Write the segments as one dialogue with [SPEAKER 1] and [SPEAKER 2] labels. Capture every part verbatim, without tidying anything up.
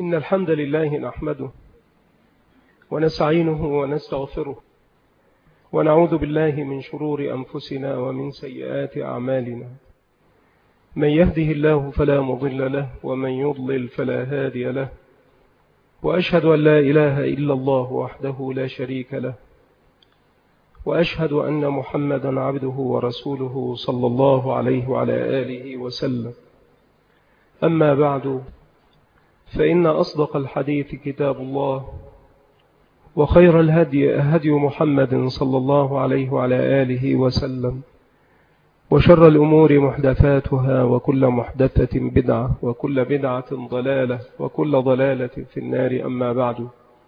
[SPEAKER 1] إن الحمد لله نحمده ونستعينه ونستغفره ونعوذ بالله من شرور أنفسنا ومن سيئات أعمالنا. من يهده الله فلا مضل له ومن يضلل فلا هادي له، وأشهد أن لا إله إلا الله وحده لا شريك له، وأشهد أن محمدا عبده ورسوله صلى الله عليه وعلى آله وسلم. أما بعد، فإن أصدق الحديث كتاب الله، وخير الهدي هدي محمد صلى الله عليه وعلى آله وسلم، وشر الأمور محدثاتها، وكل محدثة بدعة، وكل بدعة ضلالة، وكل ضلالة في النار. أما بعد،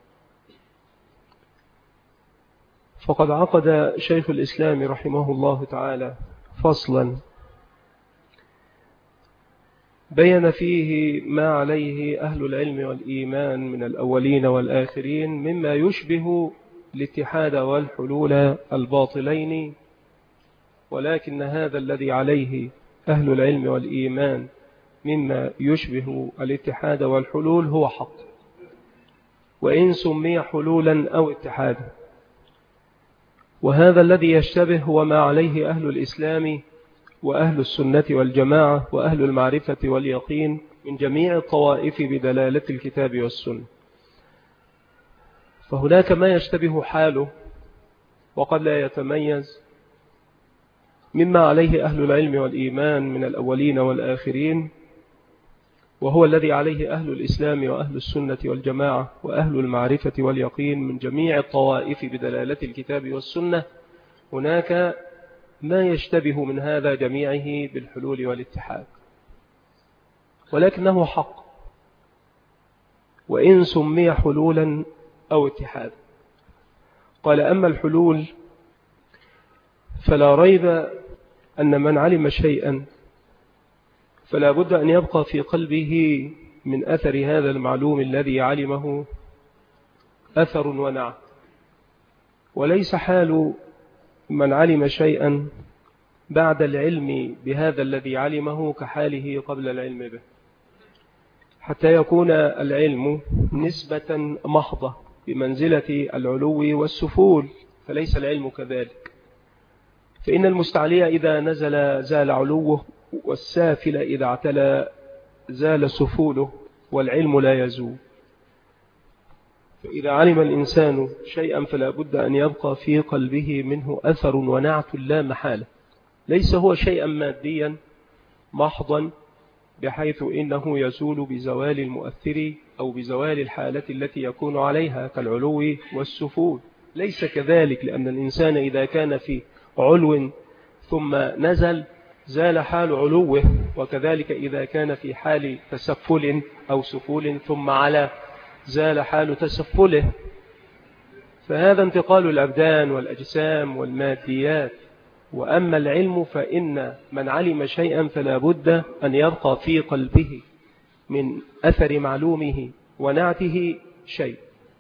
[SPEAKER 1] فقد عقد شيخ الإسلام رحمه الله تعالى فصلا بين فيه ما عليه أهل العلم والإيمان من الأولين والآخرين مما يشبه الاتحاد والحلول الباطلين، ولكن هذا الذي عليه أهل العلم والإيمان مما يشبه الاتحاد والحلول هو حق، وإن سمي حلولا أو اتحادا. وهذا الذي يشتبه هو ما عليه أهل الإسلام وأهل السنة والجماعة وأهل المعرفة واليقين من جميع الطوائف بدلالة الكتاب والسنة. فهناك ما يشتبه حاله وقد لا يتميز مما عليه أهل العلم والإيمان من الأولين والآخرين، وهو الذي عليه أهل الإسلام وأهل السنة والجماعة وأهل المعرفة واليقين من جميع الطوائف بدلالة الكتاب والسنة. هناك ما يشتبه من هذا جميعه بالحلول والاتحاد، ولكنه حق، وإن سمي حلولا أو اتحادا. قال: أما الحلول فلا ريب أن من علم شيئا فلا بد أن يبقى في قلبه من أثر هذا المعلوم الذي علمه أثر ونعت، وليس حال من علم شيئا بعد العلم بهذا الذي علمه كحاله قبل العلم به، حتى يكون العلم نسبة محضة بمنزلة العلو والسفول، فليس العلم كذلك. فإن المستعلي إذا نزل زال علوه، والسافل إذا اعتلى زال سفوله، والعلم لا يزول. فإذا علم الإنسان شيئا فلا بد أن يبقى في قلبه منه أثر ونعت لا محالة، ليس هو شيئا ماديا محضا بحيث إنه يزول بزوال المؤثر أو بزوال الحالة التي يكون عليها كالعلو والسفول، ليس كذلك. لأن الإنسان إذا كان في علو ثم نزل زال حال علوه، وكذلك إذا كان في حال تسفل أو سفول ثم على زال حال تسفله. فهذا انتقال الأبدان والأجسام والماديات. وأما العلم فإن من علم شيئا فلا بد أن يبقى في قلبه من أثر معلومه ونعته شيء.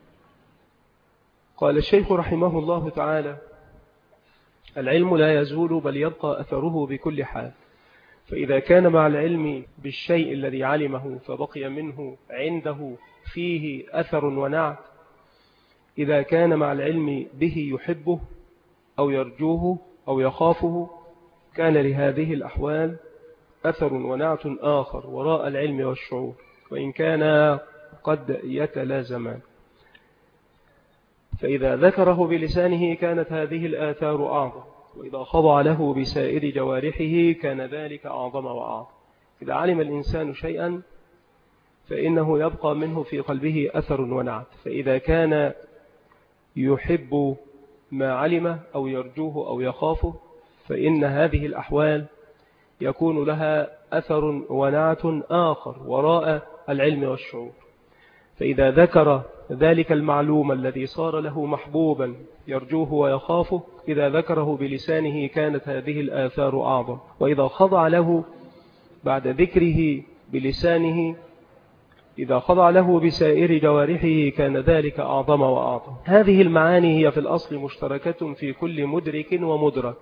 [SPEAKER 1] قال الشيخ رحمه الله تعالى: العلم لا يزول بل يبقى أثره بكل حال. فإذا كان مع العلم بالشيء الذي علمه فبقي منه عنده فيه أثر ونعت، إذا كان مع العلم به يحبه أو يرجوه أو يخافه كان لهذه الأحوال أثر ونعت آخر وراء العلم والشعور، وإن كان قد يتلازمان. فإذا ذكره بلسانه كانت هذه الآثار أعظم، وإذا خضع له بسائر جوارحه كان ذلك أعظم وأعظم. إذا علم الإنسان شيئا فإنه يبقى منه في قلبه أثر ونعت، فإذا كان يحب ما علمه أو يرجوه أو يخافه فإن هذه الأحوال يكون لها أثر ونعت آخر وراء العلم والشعور. فإذا ذكر ذلك المعلوم الذي صار له محبوبا يرجوه ويخافه، إذا ذكره بلسانه كانت هذه الآثار أعظم، وإذا خضع له بعد ذكره بلسانه إذا خضع له بسائر جوارحه كان ذلك أعظم وأعظم. هذه المعاني هي في الأصل مشتركة في كل مدرك ومدرك،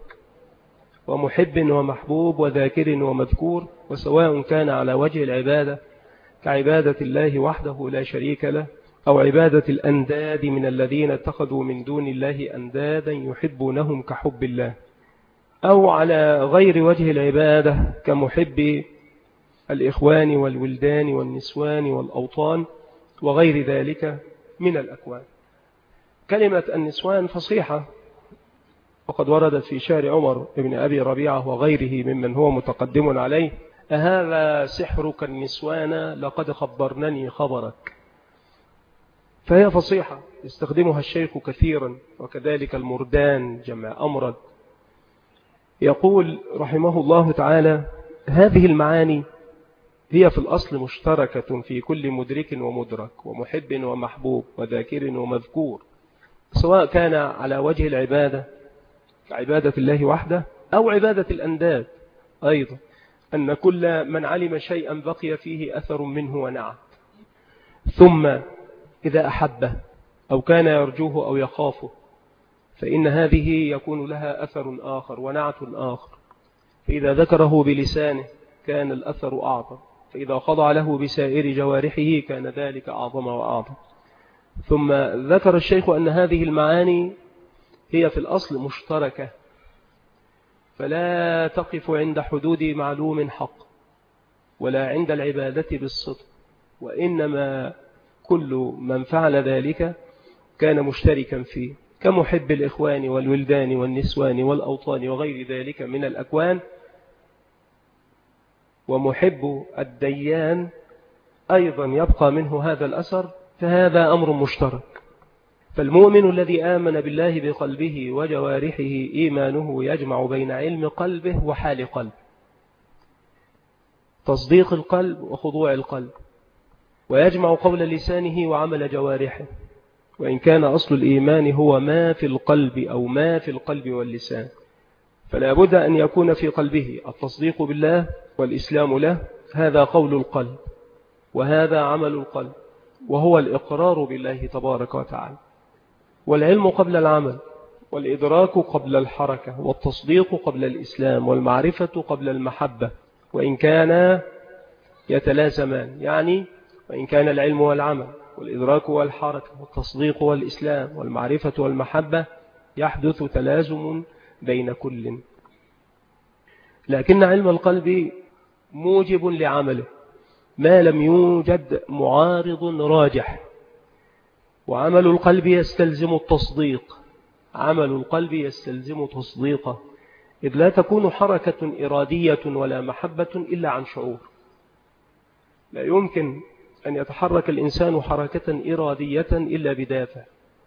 [SPEAKER 1] ومحب ومحبوب وذاكر ومذكور، وسواء كان على وجه العبادة كعبادة الله وحده لا شريك له، أو عبادة الأنداد من الذين اتخذوا من دون الله أندادا يحبونهم كحب الله، أو على غير وجه العبادة كمحب الإخوان والولدان والنسوان والأوطان وغير ذلك من الأكوان. كلمة النسوان فصيحة، وقد وردت في شعر عمر بن أبي ربيعة وغيره ممن هو متقدم عليه: أهذا سحرك النسوان لقد خبرنني خبرك. فهي فصيحة يستخدمها الشيخ كثيرا، وكذلك المردان جمع أمرد. يقول رحمه الله تعالى: هذه المعاني هي في الأصل مشتركة في كل مدرك ومدرك ومحب ومحبوب وذاكر ومذكور، سواء كان على وجه العبادة كعبادة الله وحده أو عبادة الأنداد أيضا، أن كل من علم شيئا بقي فيه أثر منه ونعت، ثم إذا أحبه أو كان يرجوه أو يخافه فإن هذه يكون لها أثر آخر ونعت آخر، فإذا ذكره بلسانه كان الأثر أعظم، فإذا خضع له بسائر جوارحه كان ذلك أعظم وأعظم. ثم ذكر الشيخ أن هذه المعاني هي في الأصل مشتركة، فلا تقف عند حدود معلوم حق ولا عند العبادة بالصدق، وإنما كل من فعل ذلك كان مشتركا فيه، كمحب الإخوان والولدان والنسوان والأوطان وغير ذلك من الأكوان. ومحب الديان أيضا يبقى منه هذا الأثر، فهذا أمر مشترك. فالمؤمن الذي آمن بالله بقلبه وجوارحه إيمانه يجمع بين علم قلبه وحال قلبه، تصديق القلب وخضوع القلب، ويجمع قول لسانه وعمل جوارحه، وإن كان أصل الإيمان هو ما في القلب أو ما في القلب واللسان، فلا بد أن يكون في قلبه التصديق بالله والإسلام له، هذا قول القلب وهذا عمل القلب، وهو الإقرار بالله تبارك وتعالى. والعلم قبل العمل، والإدراك قبل الحركة، والتصديق قبل الإسلام، والمعرفة قبل المحبة، وإن كان يتلازمان، يعني وإن كان العلم والعمل والإدراك والحركة والتصديق والإسلام والمعرفة والمحبة يحدث تلازم بين كل، لكن علم القلب موجب لعمله ما لم يوجد معارض راجح، وعمل القلب يستلزم التصديق، عمل القلب يستلزم تصديقه، إذ لا تكون حركة إرادية ولا محبة إلا عن شعور. لا يمكن أن يتحرك الإنسان حركة إرادية إلا بدافع،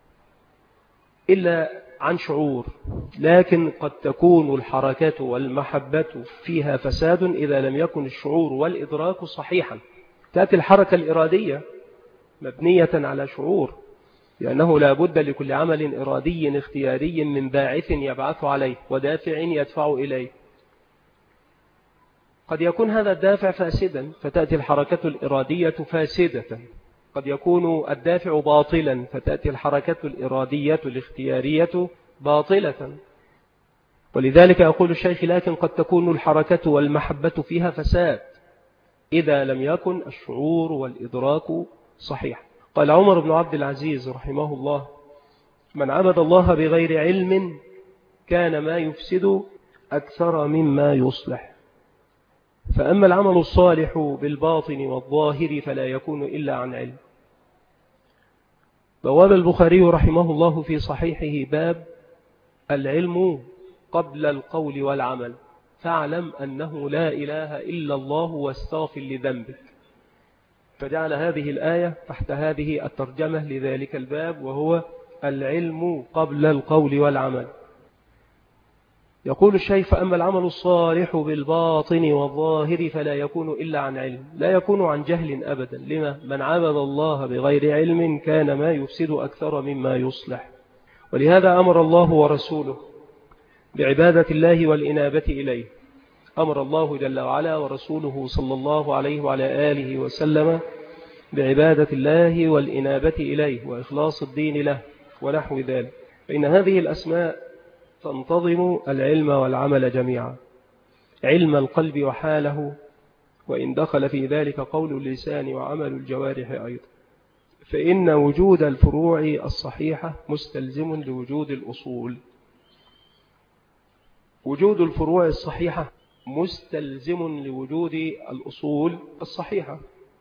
[SPEAKER 1] إلا عن شعور، لكن قد تكون الحركة والمحبة فيها فساد إذا لم يكن الشعور والإدراك صحيحا. تأتي الحركة الإرادية مبنية على شعور، لأنه لا بد لكل عمل إرادي اختياري من باعث يبعث عليه ودافع يدفع إليه. قد يكون هذا الدافع فاسدا فتأتي الحركة الإرادية فاسدة، قد يكون الدافع باطلا فتأتي الحركة الإرادية الاختيارية باطلة. ولذلك يقول الشيخ: لكن قد تكون الحركة والمحبة فيها فساد إذا لم يكن الشعور والإدراك صحيح. قال عمر بن عبد العزيز رحمه الله: من عبد الله بغير علم كان ما يفسد أكثر مما يصلح، فأما العمل الصالح بالباطن والظاهر فلا يكون إلا عن علم. بواب البخاري رحمه الله في صحيحه باب العلم قبل القول والعمل، فاعلم أنه لا إله إلا الله واستغفر لذنبك، فجعل هذه الآية تحت هذه الترجمة لذلك الباب، وهو العلم قبل القول والعمل. يقول الشيخ: فأما العمل الصالح بالباطن والظاهر فلا يكون إلا عن علم، لا يكون عن جهل أبدا. لما؟ من عبد الله بغير علم كان ما يفسد أكثر مما يصلح. ولهذا أمر الله ورسوله بعبادة الله والإنابة إليه، أمر الله جل وعلا ورسوله صلى الله عليه وعلى آله وسلم بعبادة الله والإنابة إليه وإخلاص الدين له ونحو ذلك، فإن هذه الأسماء تنتظم العلم والعمل جميعا، علم القلب وحاله، وإن دخل في ذلك قول اللسان وعمل الجوارح أيضا، فإن وجود الفروع الصحيحة مستلزم لوجود الأصول. وجود الفروع الصحيحة مستلزم لوجود الأصول الصحيحة.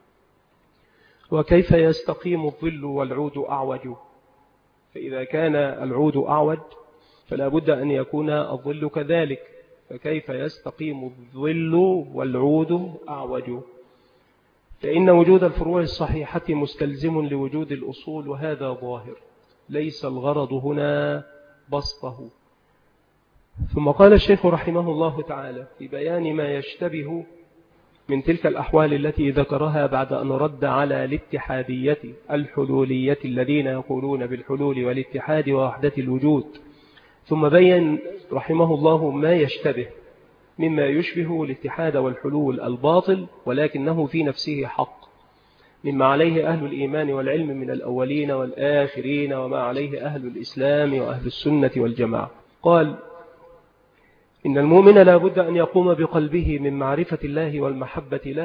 [SPEAKER 1] وكيف يستقيم الظل والعود أعوج؟ فإذا كان العود أعوج فلا بد أن يكون الظل كذلك، فكيف يستقيم الظل والعود أعوج؟ فإن وجود الفروع الصحيحة مستلزم لوجود الأصول، وهذا ظاهر، ليس الغرض هنا بسطه. ثم قال الشيخ رحمه الله تعالى في بيان ما يشتبه من تلك الأحوال التي ذكرها بعد أن رد على الاتحادية الحلولية الذين يقولون بالحلول والاتحاد ووحدة الوجود، ثم بين رحمه الله ما يشتبه مما يشبه الاتحاد والحلول الباطل ولكنه في نفسه حق، مما عليه أهل الإيمان والعلم من الأولين والآخرين، وما عليه أهل الإسلام وأهل السنة والجماعة. قال: إن المؤمن لا بد أن يقوم بقلبه من معرفة الله والمحبة له،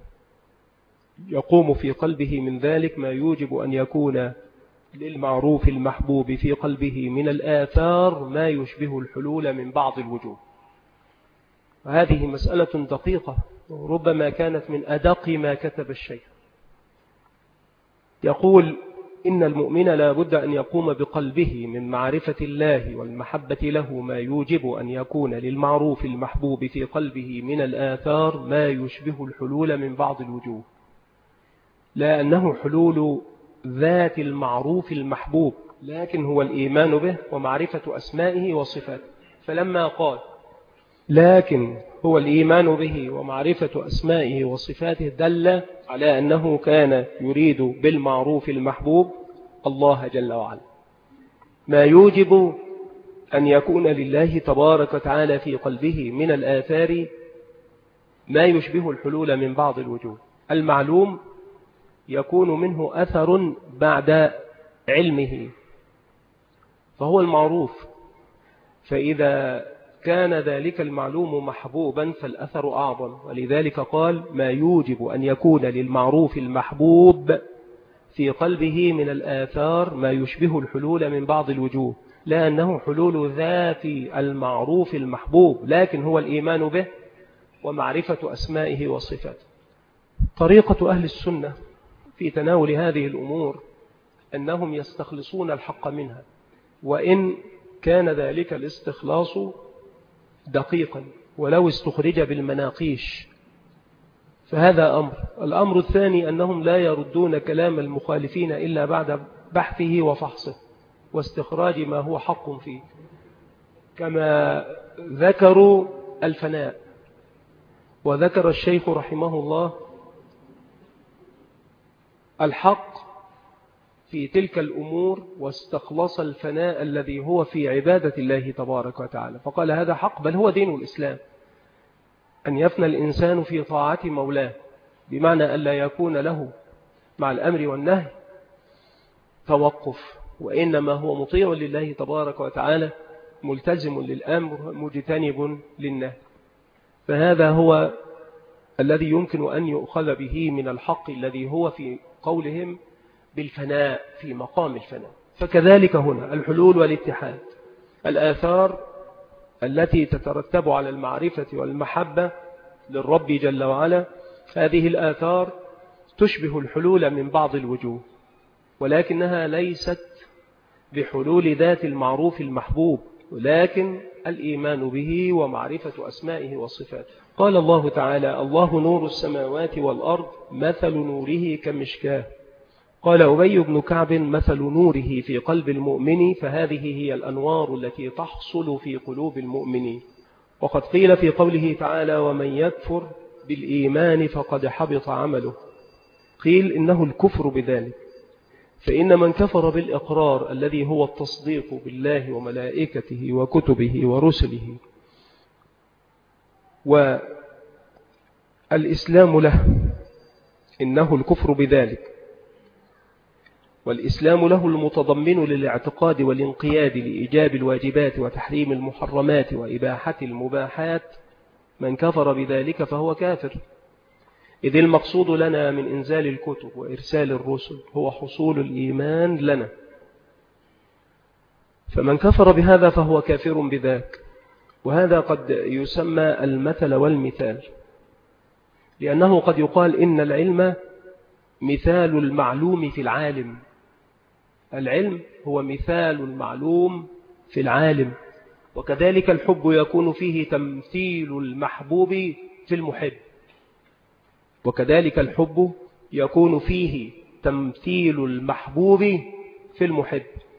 [SPEAKER 1] يقوم في قلبه من ذلك ما يوجب أن يكون للمعروف المحبوب في قلبه من الآثار ما يشبه الحلول من بعض الوجوه. وهذه مسألة دقيقة وربما كانت من أدق ما كتب الشيخ. يقول: إن المؤمن لا بد أن يقوم بقلبه من معرفة الله والمحبة له ما يوجب أن يكون للمعروف المحبوب في قلبه من الآثار ما يشبه الحلول من بعض الوجوه، لا أنه حلول ذات المعروف المحبوب، لكن هو الإيمان به ومعرفة أسمائه وصفاته. فلما قال لكن هو الإيمان به ومعرفة أسمائه وصفاته دل على أنه كان يريد بالمعروف المحبوب الله جل وعلا، ما يوجب أن يكون لله تبارك وتعالى في قلبه من الآثار ما يشبه الحلول من بعض الوجوه. المعلوم يكون منه أثر بعد علمه فهو المعروف، فإذا كان ذلك المعلوم محبوبا فالأثر أعظم، ولذلك قال ما يوجب أن يكون للمعروف المحبوب في قلبه من الآثار ما يشبه الحلول من بعض الوجوه، لا أنه حلول ذات المعروف المحبوب، لكن هو الإيمان به ومعرفة أسمائه وصفاته. طريقة أهل السنة في تناول هذه الأمور أنهم يستخلصون الحق منها، وإن كان ذلك الاستخلاص دقيقا ولو استخرج بالمناقيش فهذا أمر. الأمر الثاني أنهم لا يردون كلام المخالفين إلا بعد بحثه وفحصه واستخراج ما هو حق فيه، كما ذكروا الفناء. وذكر الشيخ رحمه الله الحق في تلك الأمور واستخلص الفناء الذي هو في عبادة الله تبارك وتعالى، فقال هذا حق، بل هو دين الإسلام أن يفنى الإنسان في طاعة مولاه، بمعنى أن لا يكون له مع الأمر والنهي توقف، وإنما هو مطيع لله تبارك وتعالى ملتزم للأمر مجتنب للنهي. فهذا هو الذي يمكن أن يؤخذ به من الحق الذي هو في قولهم بالفناء في مقام الفناء. فكذلك هنا الحلول والاتحاد، الآثار التي تترتب على المعرفة والمحبة للرب جل وعلا، هذه الآثار تشبه الحلول من بعض الوجوه، ولكنها ليست بحلول ذات المعروف المحبوب، ولكن الإيمان به ومعرفة أسمائه وصفاته. قال الله تعالى: الله نور السماوات والأرض مثل نوره كمشكاه. قال أبي بن كعب: مثل نوره في قلب المؤمن، فهذه هي الأنوار التي تحصل في قلوب المؤمنين. وقد قيل في قوله تعالى: ومن يكفر بالإيمان فقد حبط عمله، قيل إنه الكفر بذلك، فإن من كفر بالإقرار الذي هو التصديق بالله وملائكته وكتبه ورسله والإسلام له، إنه الكفر بذلك، والإسلام له المتضمن للاعتقاد والانقياد لإيجاب الواجبات وتحريم المحرمات وإباحة المباحات. من كفر بذلك فهو كافر. إذ المقصود لنا من إنزال الكتب وإرسال الرسل هو حصول الإيمان لنا، فمن كفر بهذا فهو كافر بذاك. وهذا قد يسمى المثل والمثال، لأنه قد يقال إن العلم مثال المعلوم في العالم. العلم هو مثال المعلوم في العالم، وكذلك الحب يكون فيه تمثيل المحبوب في المحب، وكذلك الحب يكون فيه تمثيل المحبوب في المحب.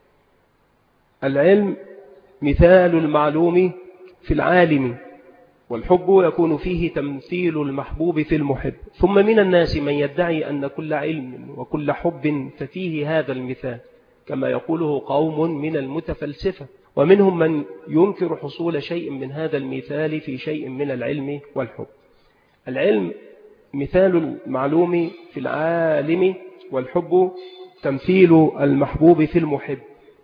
[SPEAKER 1] العلم مثال المعلوم في العالم، والحب يكون فيه تمثيل المحبوب في المحب. ثم من الناس من يدعي أن كل علم وكل حب ففيه هذا المثال، كما يقوله قوم من المتفلسفة، ومنهم من ينكر حصول شيء من هذا المثال في شيء من العلم والحب. العلم مثال المعلوم في العالم، والحب تمثيل المحبوب في المحب.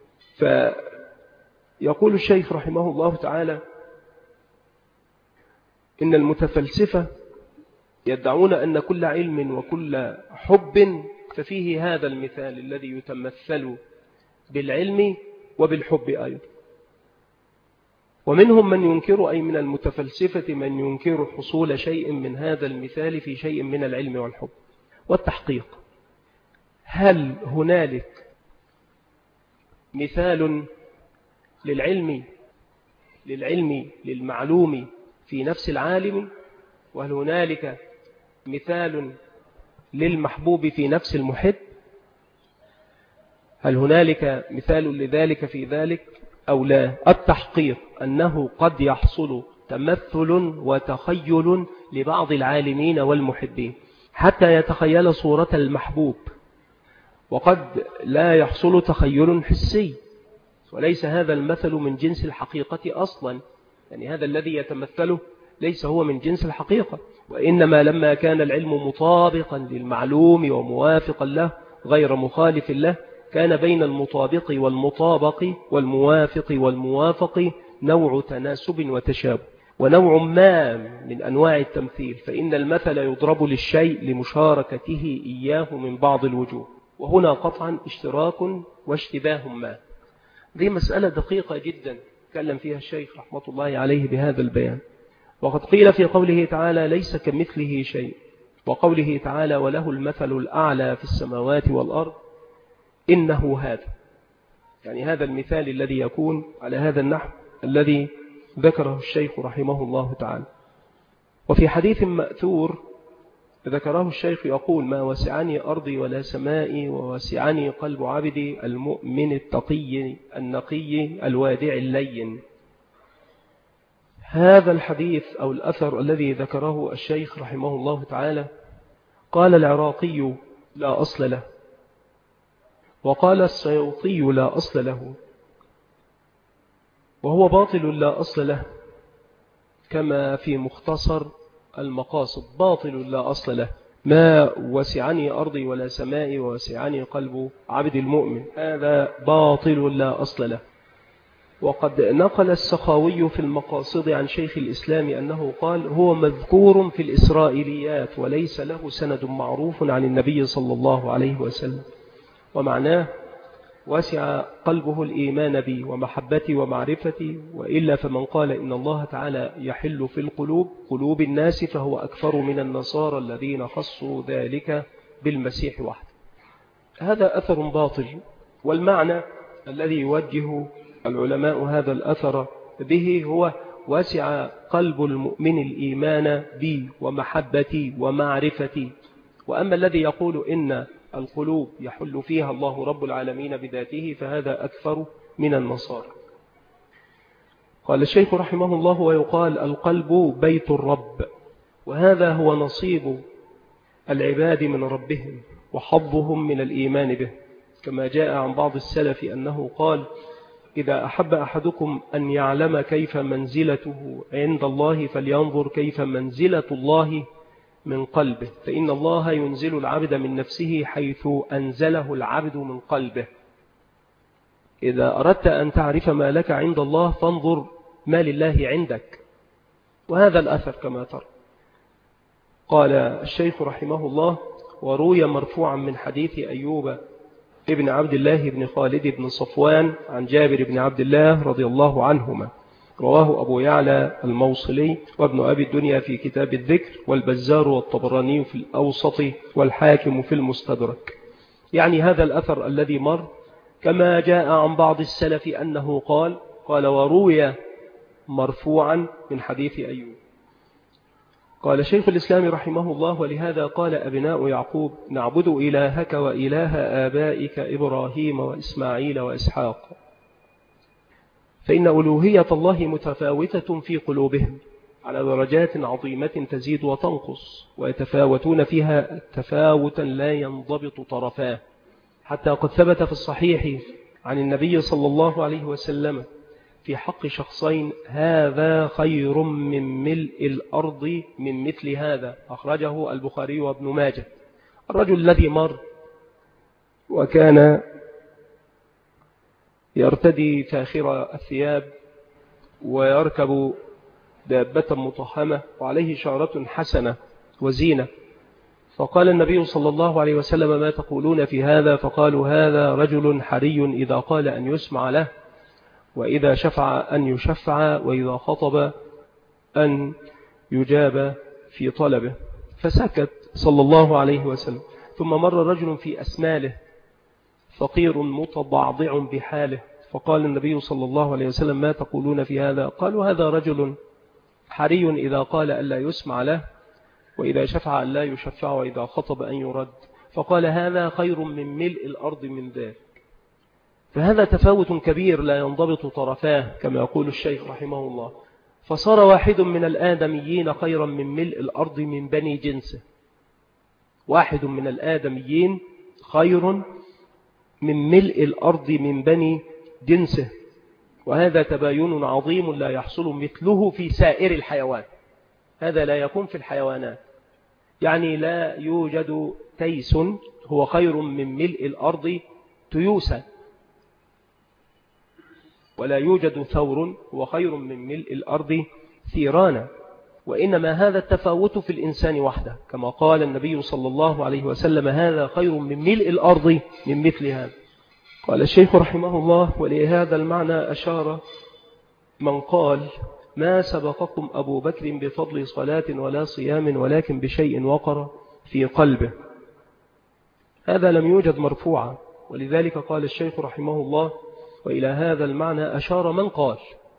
[SPEAKER 1] فيقول الشيخ رحمه الله تعالى إن المتفلسفة يدعون أن كل علم وكل حب ففيه هذا المثال الذي يتمثل بالعلم وبالحب أيضا. ومنهم من ينكر، أي من المتفلسفة من ينكر حصول شيء من هذا المثال في شيء من العلم والحب. والتحقيق، هل هنالك مثال للعلم للعلم للمعلوم في نفس العالم، وهل هنالك مثال للمحبوب في نفس المحب؟ هل هنالك مثال لذلك في ذلك أو لا؟ التحقيق أنه قد يحصل تمثل وتخيل لبعض العالمين والمحبين حتى يتخيل صورة المحبوب، وقد لا يحصل تخيل حسي، وليس هذا المثل من جنس الحقيقة أصلا. يعني هذا الذي يتمثله ليس هو من جنس الحقيقة، وإنما لما كان العلم مطابقا للمعلوم وموافقا له غير مخالف له، كان بين المطابق والمطابق والموافق والموافق نوع تناسب وتشابه، ونوع ما من أنواع التمثيل، فإن المثل يضرب للشيء لمشاركته إياه من بعض الوجوه، وهنا قطعا اشتراك واشتباه ما. دي مسألة دقيقة جدا تكلم فيها الشيخ رحمة الله عليه بهذا البيان. وقد قيل في قوله تعالى ليس كمثله شيء، وقوله تعالى وله المثل الأعلى في السماوات والأرض، إنه هذا، يعني هذا المثال الذي يكون على هذا النحو الذي ذكره الشيخ رحمه الله تعالى. وفي حديث مأثور ذكره الشيخ يقول ما وسعني أرضي ولا سمائي، ووسعني قلب عبدي المؤمن التقي النقي الوادع اللين. هذا الحديث أو الأثر الذي ذكره الشيخ رحمه الله تعالى قال العراقي لا أصل له، وقال السيوطي لا أصل له، وهو باطل لا أصل له، كما في مختصر المقاصد باطل لا أصل له. ما وسعني أرضي ولا سمائي ووسعني قلب عبد المؤمن، هذا باطل لا أصل له. وقد نقل السخاوي في المقاصد عن شيخ الإسلام أنه قال هو مذكور في الإسرائيليات وليس له سند معروف عن النبي صلى الله عليه وسلم، ومعناه وسع قلبه الإيمان بي ومحبتي ومعرفتي، وإلا فمن قال إن الله تعالى يحل في القلوب قلوب الناس فهو أكثر من النصارى الذين خصوا ذلك بالمسيح وحده. هذا أثر باطل، والمعنى الذي يوجه العلماء هذا الأثر به هو وسع قلب المؤمن الإيمان بي ومحبتي ومعرفتي. وأما الذي يقول إن القلوب يحل فيها الله رب العالمين بذاته فهذا أكثر من النصارى. قال الشيخ رحمه الله ويقال القلب بيت الرب، وهذا هو نصيب العباد من ربهم وحظهم من الإيمان به، كما جاء عن بعض السلف أنه قال إذا أحب أحدكم أن يعلم كيف منزلته عند الله فلينظر كيف منزلة الله من قلبه، فإن الله ينزل العبد من نفسه حيث أنزله العبد من قلبه. إذا أردت أن تعرف ما لك عند الله فانظر ما لله عندك. وهذا الأثر كما ترى قال الشيخ رحمه الله: وروي مرفوعا من حديث أيوب ابن عبد الله بن خالد بن صفوان عن جابر بن عبد الله رضي الله عنهما، رواه أبو يعلى الموصلي وابن أبي الدنيا في كتاب الذكر، والبزار والطبراني في الأوسط، والحاكم في المستدرك. يعني هذا الأثر الذي مر كما جاء عن بعض السلف أنه قال قال وروي مرفوعا من حديث أيوب. قال شيخ الإسلام رحمه الله: ولهذا قال أبناء يعقوب: نعبد إلهك وإله آبائك إبراهيم وإسماعيل وإسحاق، فإن ألوهية الله متفاوتة في قلوبهم على درجات عظيمة تزيد وتنقص، ويتفاوتون فيها تفاوتا لا ينضبط طرفاه، حتى قد ثبت في الصحيح عن النبي صلى الله عليه وسلم في حق شخصين: هذا خير من ملء الأرض من مثل هذا، أخرجه البخاري وابن ماجه. الرجل الذي مر وكان يرتدي فاخر الثياب ويركب دابة مطهمة وعليه شارة حسنة وزينة، فقال النبي صلى الله عليه وسلم: ما تقولون في هذا؟ فقالوا: هذا رجل حري إذا قال أن يسمع له، وإذا شفع أن يشفع، وإذا خطب أن يجاب في طلبه. فسكت صلى الله عليه وسلم. ثم مر رجل في أسماله فقير متضعضع بحاله، فقال النبي صلى الله عليه وسلم: ما تقولون في هذا؟ قالوا: هذا رجل حري إذا قال ألا يسمع له، وإذا شفع ألا يشفع، وإذا خطب أن يرد. فقال: هذا خير من ملء الأرض من ذلك. فهذا تفاوت كبير لا ينضبط طرفاه كما يقول الشيخ رحمه الله. فصار واحد من الآدميين خيرا من ملء الأرض من بني جنسه. واحد من الآدميين خير من ملء الأرض من بني جنسه، وهذا تباين عظيم لا يحصل مثله في سائر الحيوان. هذا لا يكون في الحيوانات، يعني لا يوجد تيس هو خير من ملء الأرض تيوسا، ولا يوجد ثور هو خير من ملء الأرض ثيرانا، وإنما هذا التفاوت في الإنسان وحده، كما قال النبي صلى الله عليه وسلم: هذا خير من ملء الأرض من مثل هذا. قال الشيخ رحمه الله: ولهذا المعنى أشار من قال: ما سبقكم أبو بكر بفضل صلاة ولا صيام، ولكن بشيء وقر في قلبه. هذا لم يوجد مرفوعا، ولذلك قال الشيخ رحمه الله: وإلى هذا المعنى أشار من قال.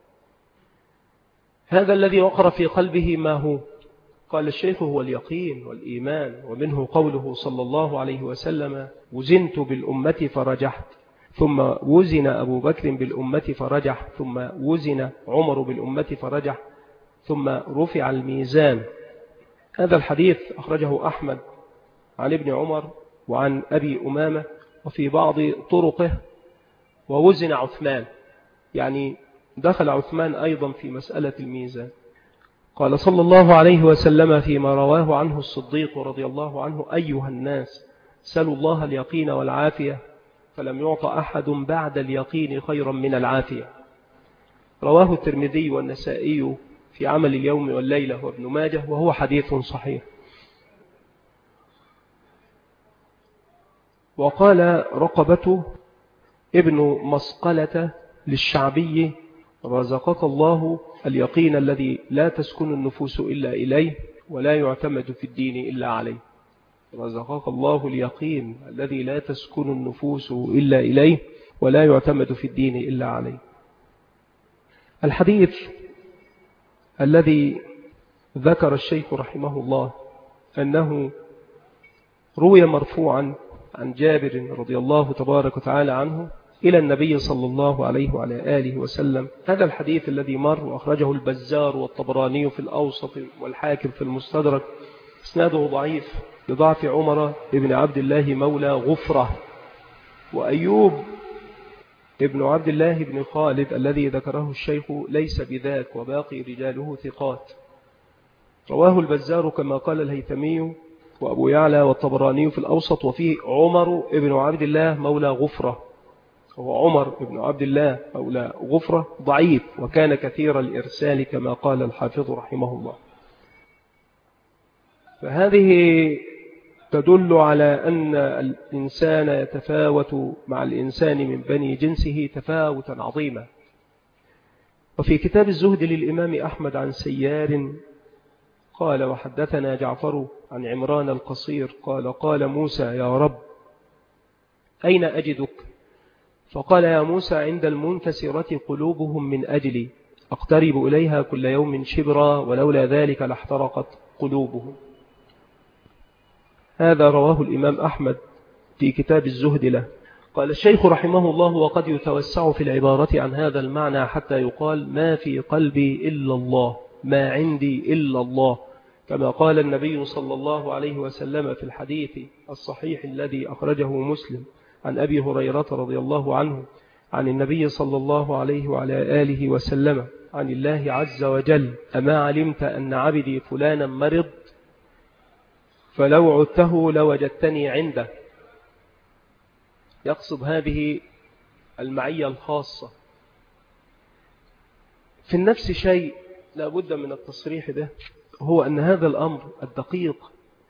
[SPEAKER 1] هذا الذي وقر في قلبه ما هو؟ قال الشيخ: هو اليقين والإيمان، ومنه قوله صلى الله عليه وسلم: وزنت بالأمة فرجحت، ثم وزن أبو بكر بالأمة فرجح، ثم وزن عمر بالأمة فرجح، ثم رفع الميزان. هذا الحديث أخرجه أحمد عن ابن عمر وعن أبي أمامة، وفي بعض طرقه ووزن عثمان، يعني دخل عثمان أيضا في مسألة الميزان. قال صلى الله عليه وسلم فيما رواه عنه الصديق رضي الله عنه: أيها الناس، سلوا الله اليقين والعافية، فلم يعط أحد بعد اليقين خيرا من العافية. رواه الترمذي والنسائي في عمل اليوم والليلة وابن ماجه، وهو حديث صحيح. وقال رقبة ابن مسقلة للشعبي: رزقك الله اليقين الذي لا تسكن النفوس إلا إليه، ولا يعتمد في الدين إلا عليه. رزقك الله اليقين الذي لا تسكن النفوس إلا إليه، ولا يعتمد في الدين إلا عليه. الحديث الذي ذكر الشيخ رحمه الله أنه روي مرفوعا عن جابر رضي الله تبارك وتعالى عنه إلى النبي صلى الله عليه وعلى آله وسلم. هذا الحديث الذي مر وأخرجه البزار والطبراني في الأوسط والحاكم في المستدرك، اسناده ضعيف لضعف عمر ابن عبد الله مولى غفرة. وأيوب ابن عبد الله بن خالد الذي ذكره الشيخ ليس بذاك، وباقي رجاله ثقات. رواه البزار كما قال الهيثمي وأبو يعلى والطبراني في الأوسط، وفيه عمر ابن عبد الله مولى غفرة. هو عمر ابن عبد الله مولى غفرة ضعيف، وكان كثير الإرسال كما قال الحافظ رحمه الله. فهذه تدل على أن الإنسان يتفاوت مع الإنسان من بني جنسه تفاوتا عظيما. وفي كتاب الزهد للإمام أحمد عن سيار قال: وحدثنا جعفر عن عمران القصير قال: قال موسى: يا رب أين أجدك؟ فقال: يا موسى عند المنكسرة قلوبهم من أجلي، أقترب إليها كل يوم شبرا، ولولا ذلك لاحترقت قلوبهم. هذا رواه الإمام أحمد في كتاب الزهد له. قال الشيخ رحمه الله: وقد يتوسع في العبارة عن هذا المعنى حتى يقال: ما في قلبي إلا الله، ما عندي إلا الله، كما قال النبي صلى الله عليه وسلم في الحديث الصحيح الذي أخرجه مسلم عن أبي هريرة رضي الله عنه عن النبي صلى الله عليه وعلى آله وسلم عن الله عز وجل: أما علمت أن عبدي فلانا مرض؟ فلو عدته لوجدتني عنده. يقصد هذه المعية الخاصة. في النفس شيء لا بد من التصريح به، هو أن هذا الأمر الدقيق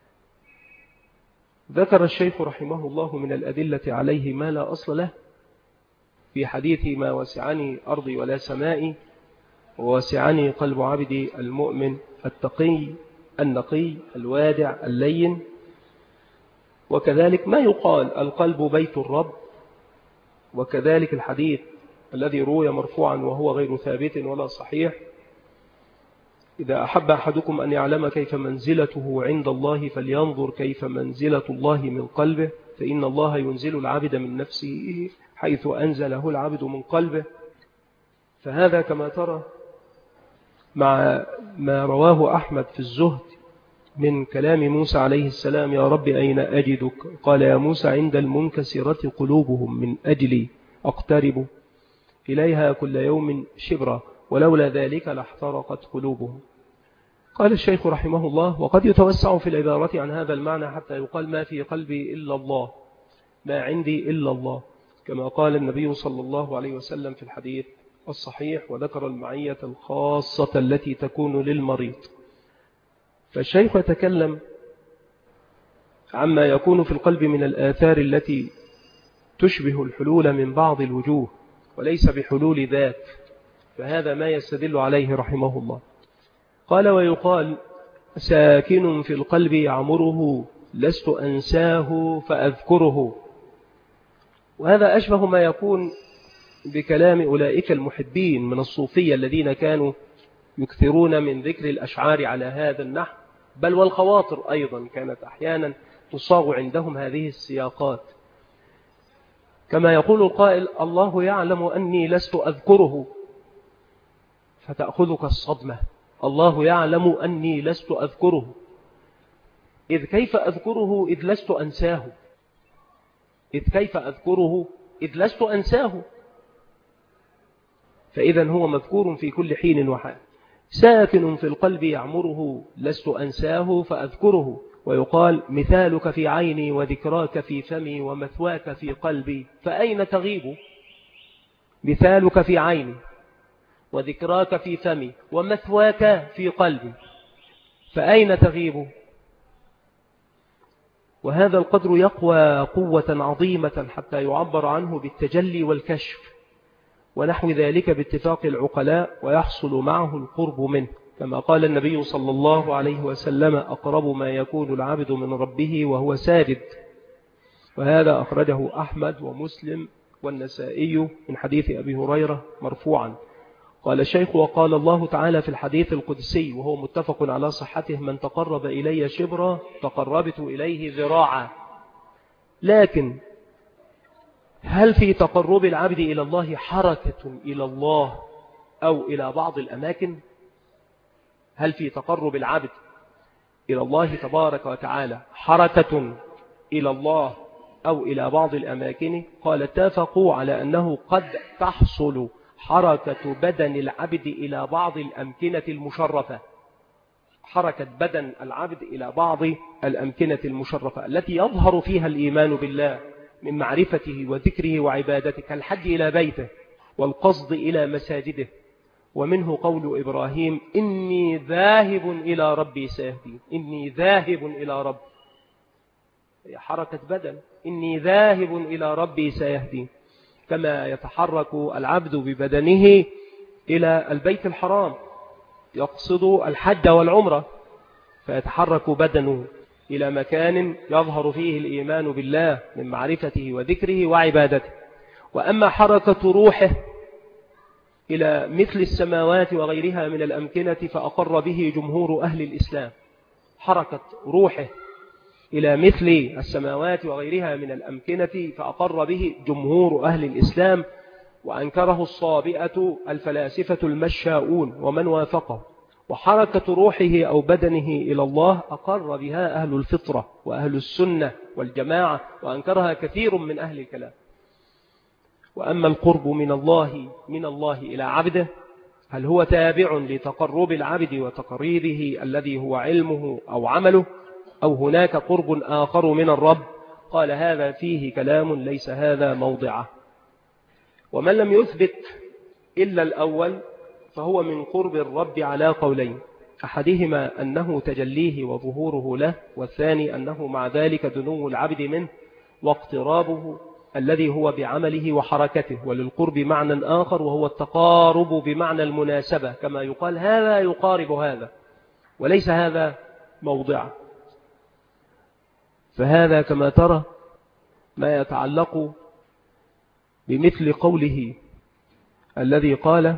[SPEAKER 1] ذكر الشيخ رحمه الله من الأدلة عليه ما لا أصل له في حديث: ما وسعني أرضي ولا سمائي، ووسعني قلب عبدي المؤمن التقي النقي الوادع اللين. وكذلك ما يقال: القلب بيت الرب. وكذلك الحديث الذي روي مرفوعا وهو غير ثابت ولا صحيح: إذا أحب أحدكم أن يعلم كيف منزلته عند الله فلينظر كيف منزلة الله من قلبه، فإن الله ينزل العبد من نفسه حيث أنزله العبد من قلبه. فهذا كما ترى مع ما رواه أحمد في الزهد من كلام موسى عليه السلام: يا رب أين أجدك؟ قال: يا موسى عند المنكسرة قلوبهم من أجلي، أقترب إليها كل يوم شبرا، ولولا ذلك لاحترقت قلوبهم. قال الشيخ رحمه الله: وقد يتوسع في العبارة عن هذا المعنى حتى يقال: ما في قلبي إلا الله، ما عندي إلا الله، كما قال النبي صلى الله عليه وسلم في الحديث الصحيح، وذكر المعية الخاصة التي تكون للمريض. فالشيخ يتكلم عما يكون في القلب من الآثار التي تشبه الحلول من بعض الوجوه وليس بحلول ذات، فهذا ما يستدل عليه رحمه الله. قال: ويقال: ساكن في القلب يعمره، لست أنساه فأذكره. وهذا أشبه ما يكون بكلام أولئك المحبين من الصوفية الذين كانوا يكثرون من ذكر الأشعار على هذا النحو، بل والخواطر أيضا كانت أحيانا تصاغ عندهم هذه السياقات، كما يقول القائل: الله يعلم أني لست أذكره، فتأخذك الصدمة. الله يعلم أني لست أذكره، إذ كيف أذكره إذ لست أنساه؟ إذ كيف أذكره إذ لست أنساه؟ فإذا هو مذكور في كل حين وحال. ساكن في القلب يعمره، لست أنساه فأذكره. ويقال: مثالك في عيني وذكراك في فمي ومثواك في قلبي، فأين تغيب؟ مثالك في عيني وذكراك في فمي ومثواك في قلبي، فأين تغيب؟ وهذا القدر يقوى قوة عظيمة حتى يعبر عنه بالتجلي والكشف ونحو ذلك باتفاق العقلاء، ويحصل معه القرب منه، كما قال النبي صلى الله عليه وسلم: أقرب ما يكون العبد من ربه وهو ساجد. وهذا أخرجه أحمد ومسلم والنسائي من حديث أبي هريرة مرفوعا. قال الشيخ: وقال الله تعالى في الحديث القدسي وهو متفق على صحته: من تقرب إلي شبرا تقربت إليه ذراعا. لكن هل في تقرب العبد إلى الله حركة إلى الله أو إلى بعض الأماكن؟ هل في تقرب العبد إلى الله تبارك وتعالى حركة إلى الله أو إلى بعض الأماكن؟ قال: اتفقوا على أنه قد تحصل حركة بدن العبد إلى بعض الأمكنة المشرفة، حركة بدن العبد إلى بعض الأمكنة المشرفة التي يظهر فيها الإيمان بالله من معرفته وذكره وعبادته، كالحج إلى بيته والقصد إلى مساجده ومنه قول إبراهيم إني ذاهب إلى ربي سيهدين. إني ذاهب إلى ربي، حركة بدن، إني ذاهب إلى ربي سيهدين، كما يتحرك العبد ببدنه إلى البيت الحرام يقصد الحج والعمرة، فيتحرك بدنه إلى مكان يظهر فيه الإيمان بالله من معرفته وذكره وعبادته. وأما حركة روحه إلى مثل السماوات وغيرها من الأمكنة فأقر به جمهور أهل الإسلام. حركة روحه إلى مثل السماوات وغيرها من الأمكنة فأقر به جمهور أهل الإسلام، وأنكره الصابئة الفلاسفة المشاؤون ومن وافقه. وحركة روحه أو بدنه إلى الله أقر بها أهل الفطرة وأهل السنة والجماعة، وأنكرها كثير من أهل الكلام. وأما القرب من الله من الله إلى عبده، هل هو تابع لتقرب العبد وتقريبه الذي هو علمه أو عمله، أو هناك قرب آخر من الرب؟ قال هذا فيه كلام ليس هذا موضعه. ومن لم يثبت إلا الأول فهو من قرب الرب على قولين، أحدهما أنه تجليه وظهوره له، والثاني أنه مع ذلك دنو العبد منه واقترابه الذي هو بعمله وحركته. وللقرب معنى آخر وهو التقارب بمعنى المناسبة، كما يقال هذا يقارب هذا، وليس هذا موضعه. فهذا كما ترى ما يتعلق بمثل قوله الذي قال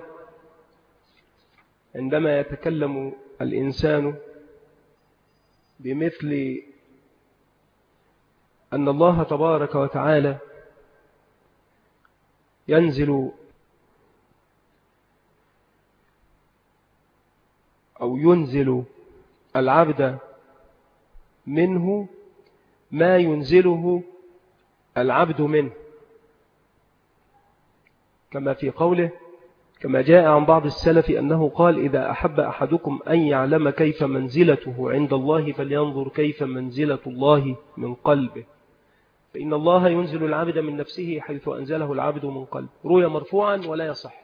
[SPEAKER 1] عندما يتكلم الإنسان بمثل أن الله تبارك وتعالى ينزل أو ينزل العبد منه ما ينزله العبد منه، كما في قوله كما جاء عن بعض السلف أنه قال إذا أحب أحدكم أن يعلم كيف منزلته عند الله فلينظر كيف منزلة الله من قلبه، فإن الله ينزل العبد من نفسه حيث أنزله العبد من قلبه. روي مرفوعا ولا يصح.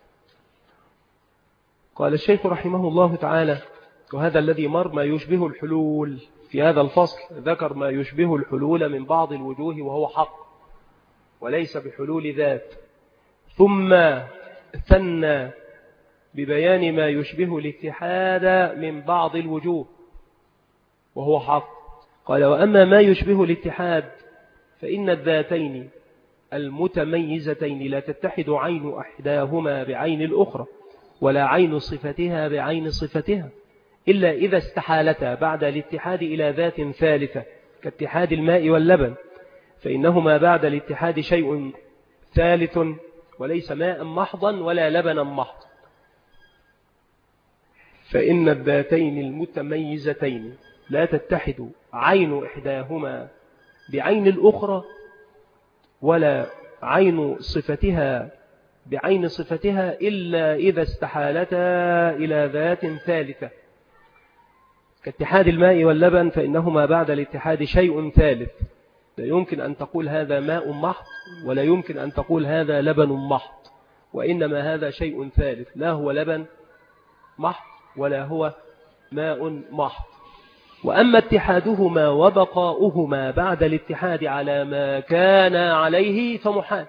[SPEAKER 1] قال الشيخ رحمه الله تعالى وهذا الذي مر ما يشبه الحلول في هذا الفصل، ذكر ما يشبه الحلول من بعض الوجوه وهو حق وليس بحلول ذات، ثم ثنى ببيان ما يشبه الاتحاد من بعض الوجوه وهو حق. قال وأما ما يشبه الاتحاد فإن الذاتين المتميزتين لا تتحد عين أحداهما بعين الأخرى ولا عين صفتها بعين صفتها إلا إذا استحالتا بعد الاتحاد إلى ذات ثالثة كاتحاد الماء واللبن، فإنهما بعد الاتحاد شيء ثالث وليس ماء محضا ولا لبنا محضا. فإن الذاتين المتميزتين لا تتحد عين إحداهما بعين الأخرى ولا عين صفتها بعين صفتها إلا إذا استحالتا إلى ذات ثالثة كاتحاد الماء واللبن، فإنهما بعد الاتحاد شيء ثالث. لا يمكن أن تقول هذا ماء محض ولا يمكن أن تقول هذا لبن محض، وإنما هذا شيء ثالث، لا هو لبن محض ولا هو ماء محض. وأما اتحادهما وبقاؤهما بعد الاتحاد على ما كان عليه فمحال.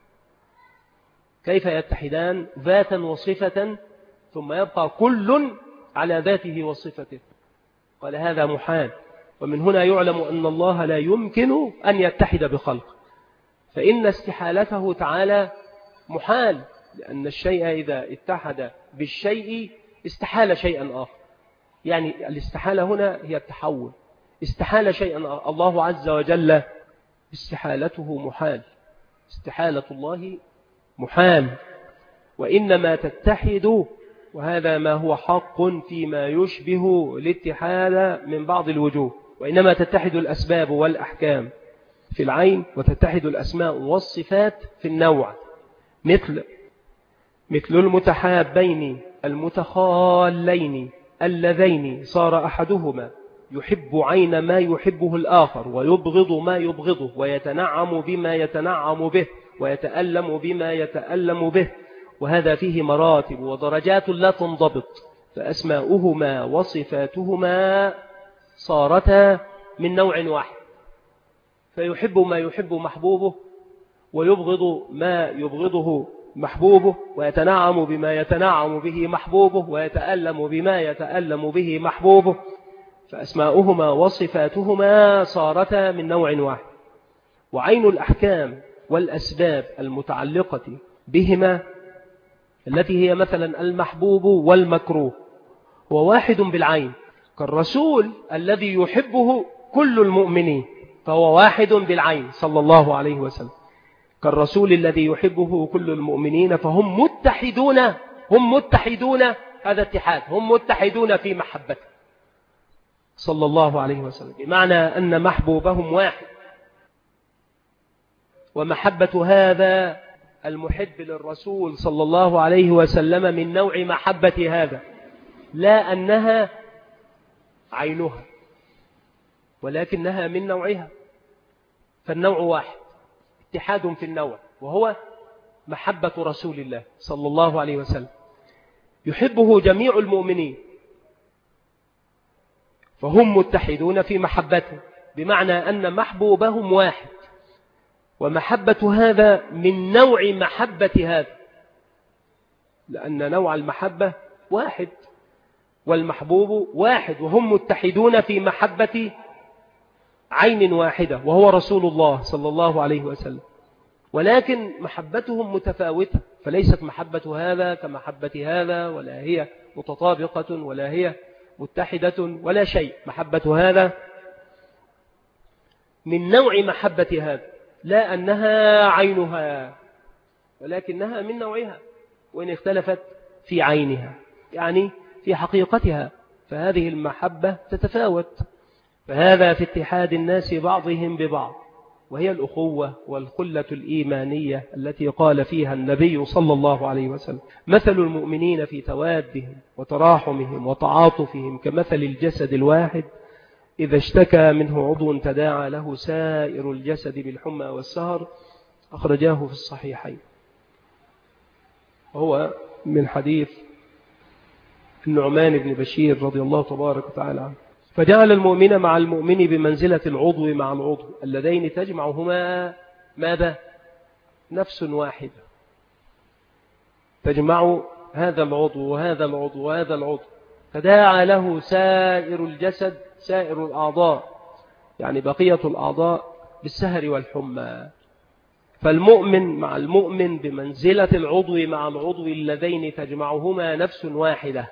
[SPEAKER 1] كيف يتحدان ذاتا وصفة ثم يبقى كل على ذاته وصفته؟ قال هذا محال. ومن هنا يعلم أن الله لا يمكن أن يتحد بخلق، فإن استحالته تعالى محال، لأن الشيء إذا اتحد بالشيء استحال شيئا آخر. يعني الاستحالة هنا هي التحول، استحال شيئا آخر. الله عز وجل استحالته محال، استحالة الله محال، وإنما تتحد، وهذا ما هو حق فيما يشبه الاتحاد من بعض الوجوه، وإنما تتحد الأسباب والأحكام في العين وتتحد الأسماء والصفات في النوع، مثل مثل المتحابين المتخالين اللذين صار أحدهما يحب عين ما يحبه الآخر ويبغض ما يبغضه ويتنعم بما يتنعم به ويتألم بما يتألم به وهذا فيه مراتب ودرجات لا تنضبط، فأسماؤهما وصفاتهما صارتا من نوع واحد، فيحب ما يحب محبوبه، ويبغض ما يبغضه محبوبه، ويتنعم بما يتنعم به محبوبه، ويتألم بما يتألم به محبوبه، فأسماؤهما وصفاتهما صارتا من نوع واحد. وعين الأحكام والأسباب المتعلقة بهما التي هي مثلا المحبوب والمكروه هو واحد بالعين، كالرسول الذي يحبه كل المؤمنين فهو واحد بالعين صلى الله عليه وسلم، كالرسول الذي يحبه كل المؤمنين فهم متحدون، هم متحدون هذا اتحاد، هم متحدون في محبته صلى الله عليه وسلم، بمعنى أن محبوبهم واحد، ومحبة هذا المحب للرسول صلى الله عليه وسلم من نوع محبة هذا، لا أنها عينها ولكنها من نوعها، فالنوع واحد، اتحاد في النوع، وهو محبة رسول الله صلى الله عليه وسلم، يحبه جميع المؤمنين فهم متحدون في محبته، بمعنى أن محبوبهم واحد، ومحبة هذا من نوع محبة هذا، لأن نوع المحبة واحد والمحبوب واحد، وهم متحدون في محبة عين واحدة وهو رسول الله صلى الله عليه وسلم، ولكن محبتهم متفاوتة، فليست محبة هذا كمحبة هذا، ولا هي متطابقة ولا هي متحدة ولا شيء، محبة هذا من نوع محبة هذا، لا أنها عينها ولكنها من نوعها، وإن اختلفت في عينها يعني في حقيقتها، فهذه المحبة تتفاوت، فهذا في اتحاد الناس بعضهم ببعض، وهي الأخوة والخلة الإيمانية التي قال فيها النبي صلى الله عليه وسلم: مثل المؤمنين في توادهم وتراحمهم وتعاطفهم كمثل الجسد الواحد إذا اشتكى منه عضو تداعى له سائر الجسد بالحمى والسهر، أخرجاه في الصحيحين. هو من حديث النعمان بن بشير رضي الله تبارك وتعالى عنه، فجعل المؤمن مع المؤمن بمنزلة العضو مع العضو اللذين تجمعهما ماذا؟ نفس واحدة، تجمع هذا العضو وهذا العضو وهذا العضو، تداعى له سائر الجسد، سائر الأعضاء يعني بقية الأعضاء بالسهر والحمى، فالمؤمن مع المؤمن بمنزلة العضو مع العضو اللذين تجمعهما نفس واحدة.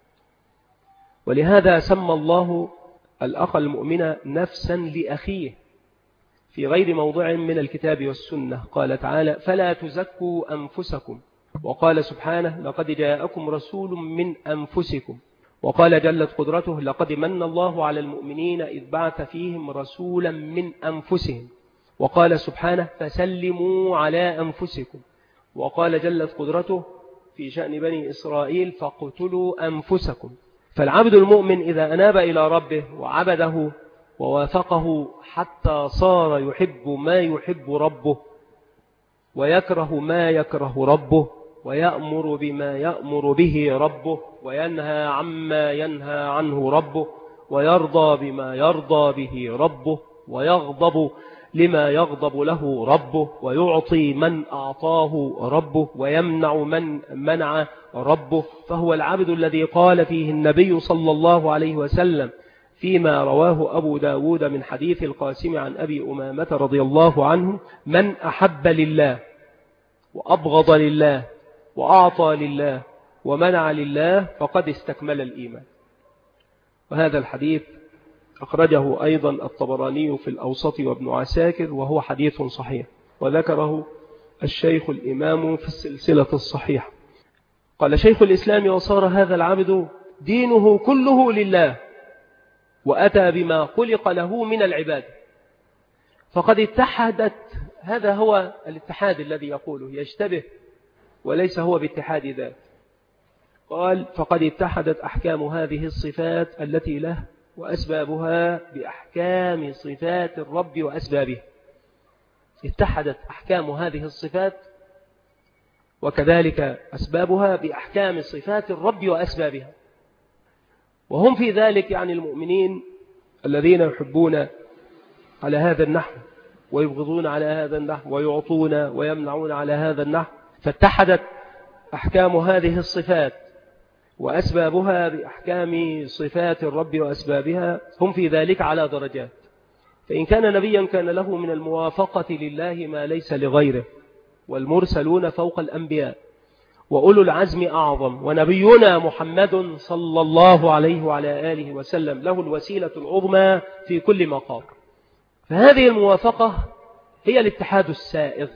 [SPEAKER 1] ولهذا سمى الله الأخ المؤمن نفسا لأخيه في غير موضع من الكتاب والسنة، قال تعالى: فلا تزكوا أنفسكم، وقال سبحانه: لقد جاءكم رسول من أنفسكم، وقال جلت قدرته: لقد من الله على المؤمنين إذ بعث فيهم رسولا من أنفسهم، وقال سبحانه: فسلموا على أنفسكم، وقال جلت قدرته في شأن بني إسرائيل: فاقتلوا أنفسكم. فالعبد المؤمن إذا أناب إلى ربه وعبده ووافقه حتى صار يحب ما يحب ربه ويكره ما يكره ربه ويأمر بما يأمر به ربه وينهى عما ينهى عنه ربه ويرضى بما يرضى به ربه ويغضب لما يغضب له ربه ويعطي من أعطاه ربه ويمنع من منع ربه، فهو العبد الذي قال فيه النبي صلى الله عليه وسلم فيما رواه أبو داود من حديث القاسم عن أبي أمامة رضي الله عنه: من أحب لله وأبغض لله وأعطى لله ومنع لله فقد استكمل الإيمان. وهذا الحديث أخرجه أيضا الطبراني في الأوسط وابن عساكر، وهو حديث صحيح، وذكره الشيخ الإمام في السلسلة الصحيحة. قال شيخ الإسلام: وصار هذا العبد دينه كله لله، وأتى بما خلق له من العباد، فقد اتحدت، هذا هو الاتحاد الذي يقوله، يشتبه وليس هو باتحاد ذات. قال: فقد اتحدت أحكام هذه الصفات التي له وأسبابها بأحكام صفات الرب وأسبابها. اتحدت أحكام هذه الصفات وكذلك أسبابها بأحكام صفات الرب وأسبابها. وهم في ذلك يعني المؤمنين الذين يحبون على هذا النحو ويبغضون على هذا النحو ويعطون ويمنعون على هذا النحو، فاتحدت أحكام هذه الصفات وأسبابها بأحكام صفات الرب وأسبابها، هم في ذلك على درجات. فإن كان نبيا كان له من الموافقة لله ما ليس لغيره، والمرسلون فوق الأنبياء، وأولو العزم أعظم، ونبينا محمد صلى الله عليه وعلى آله وسلم له الوسيلة العظمى في كل مقام. فهذه الموافقة هي الاتحاد السائغ.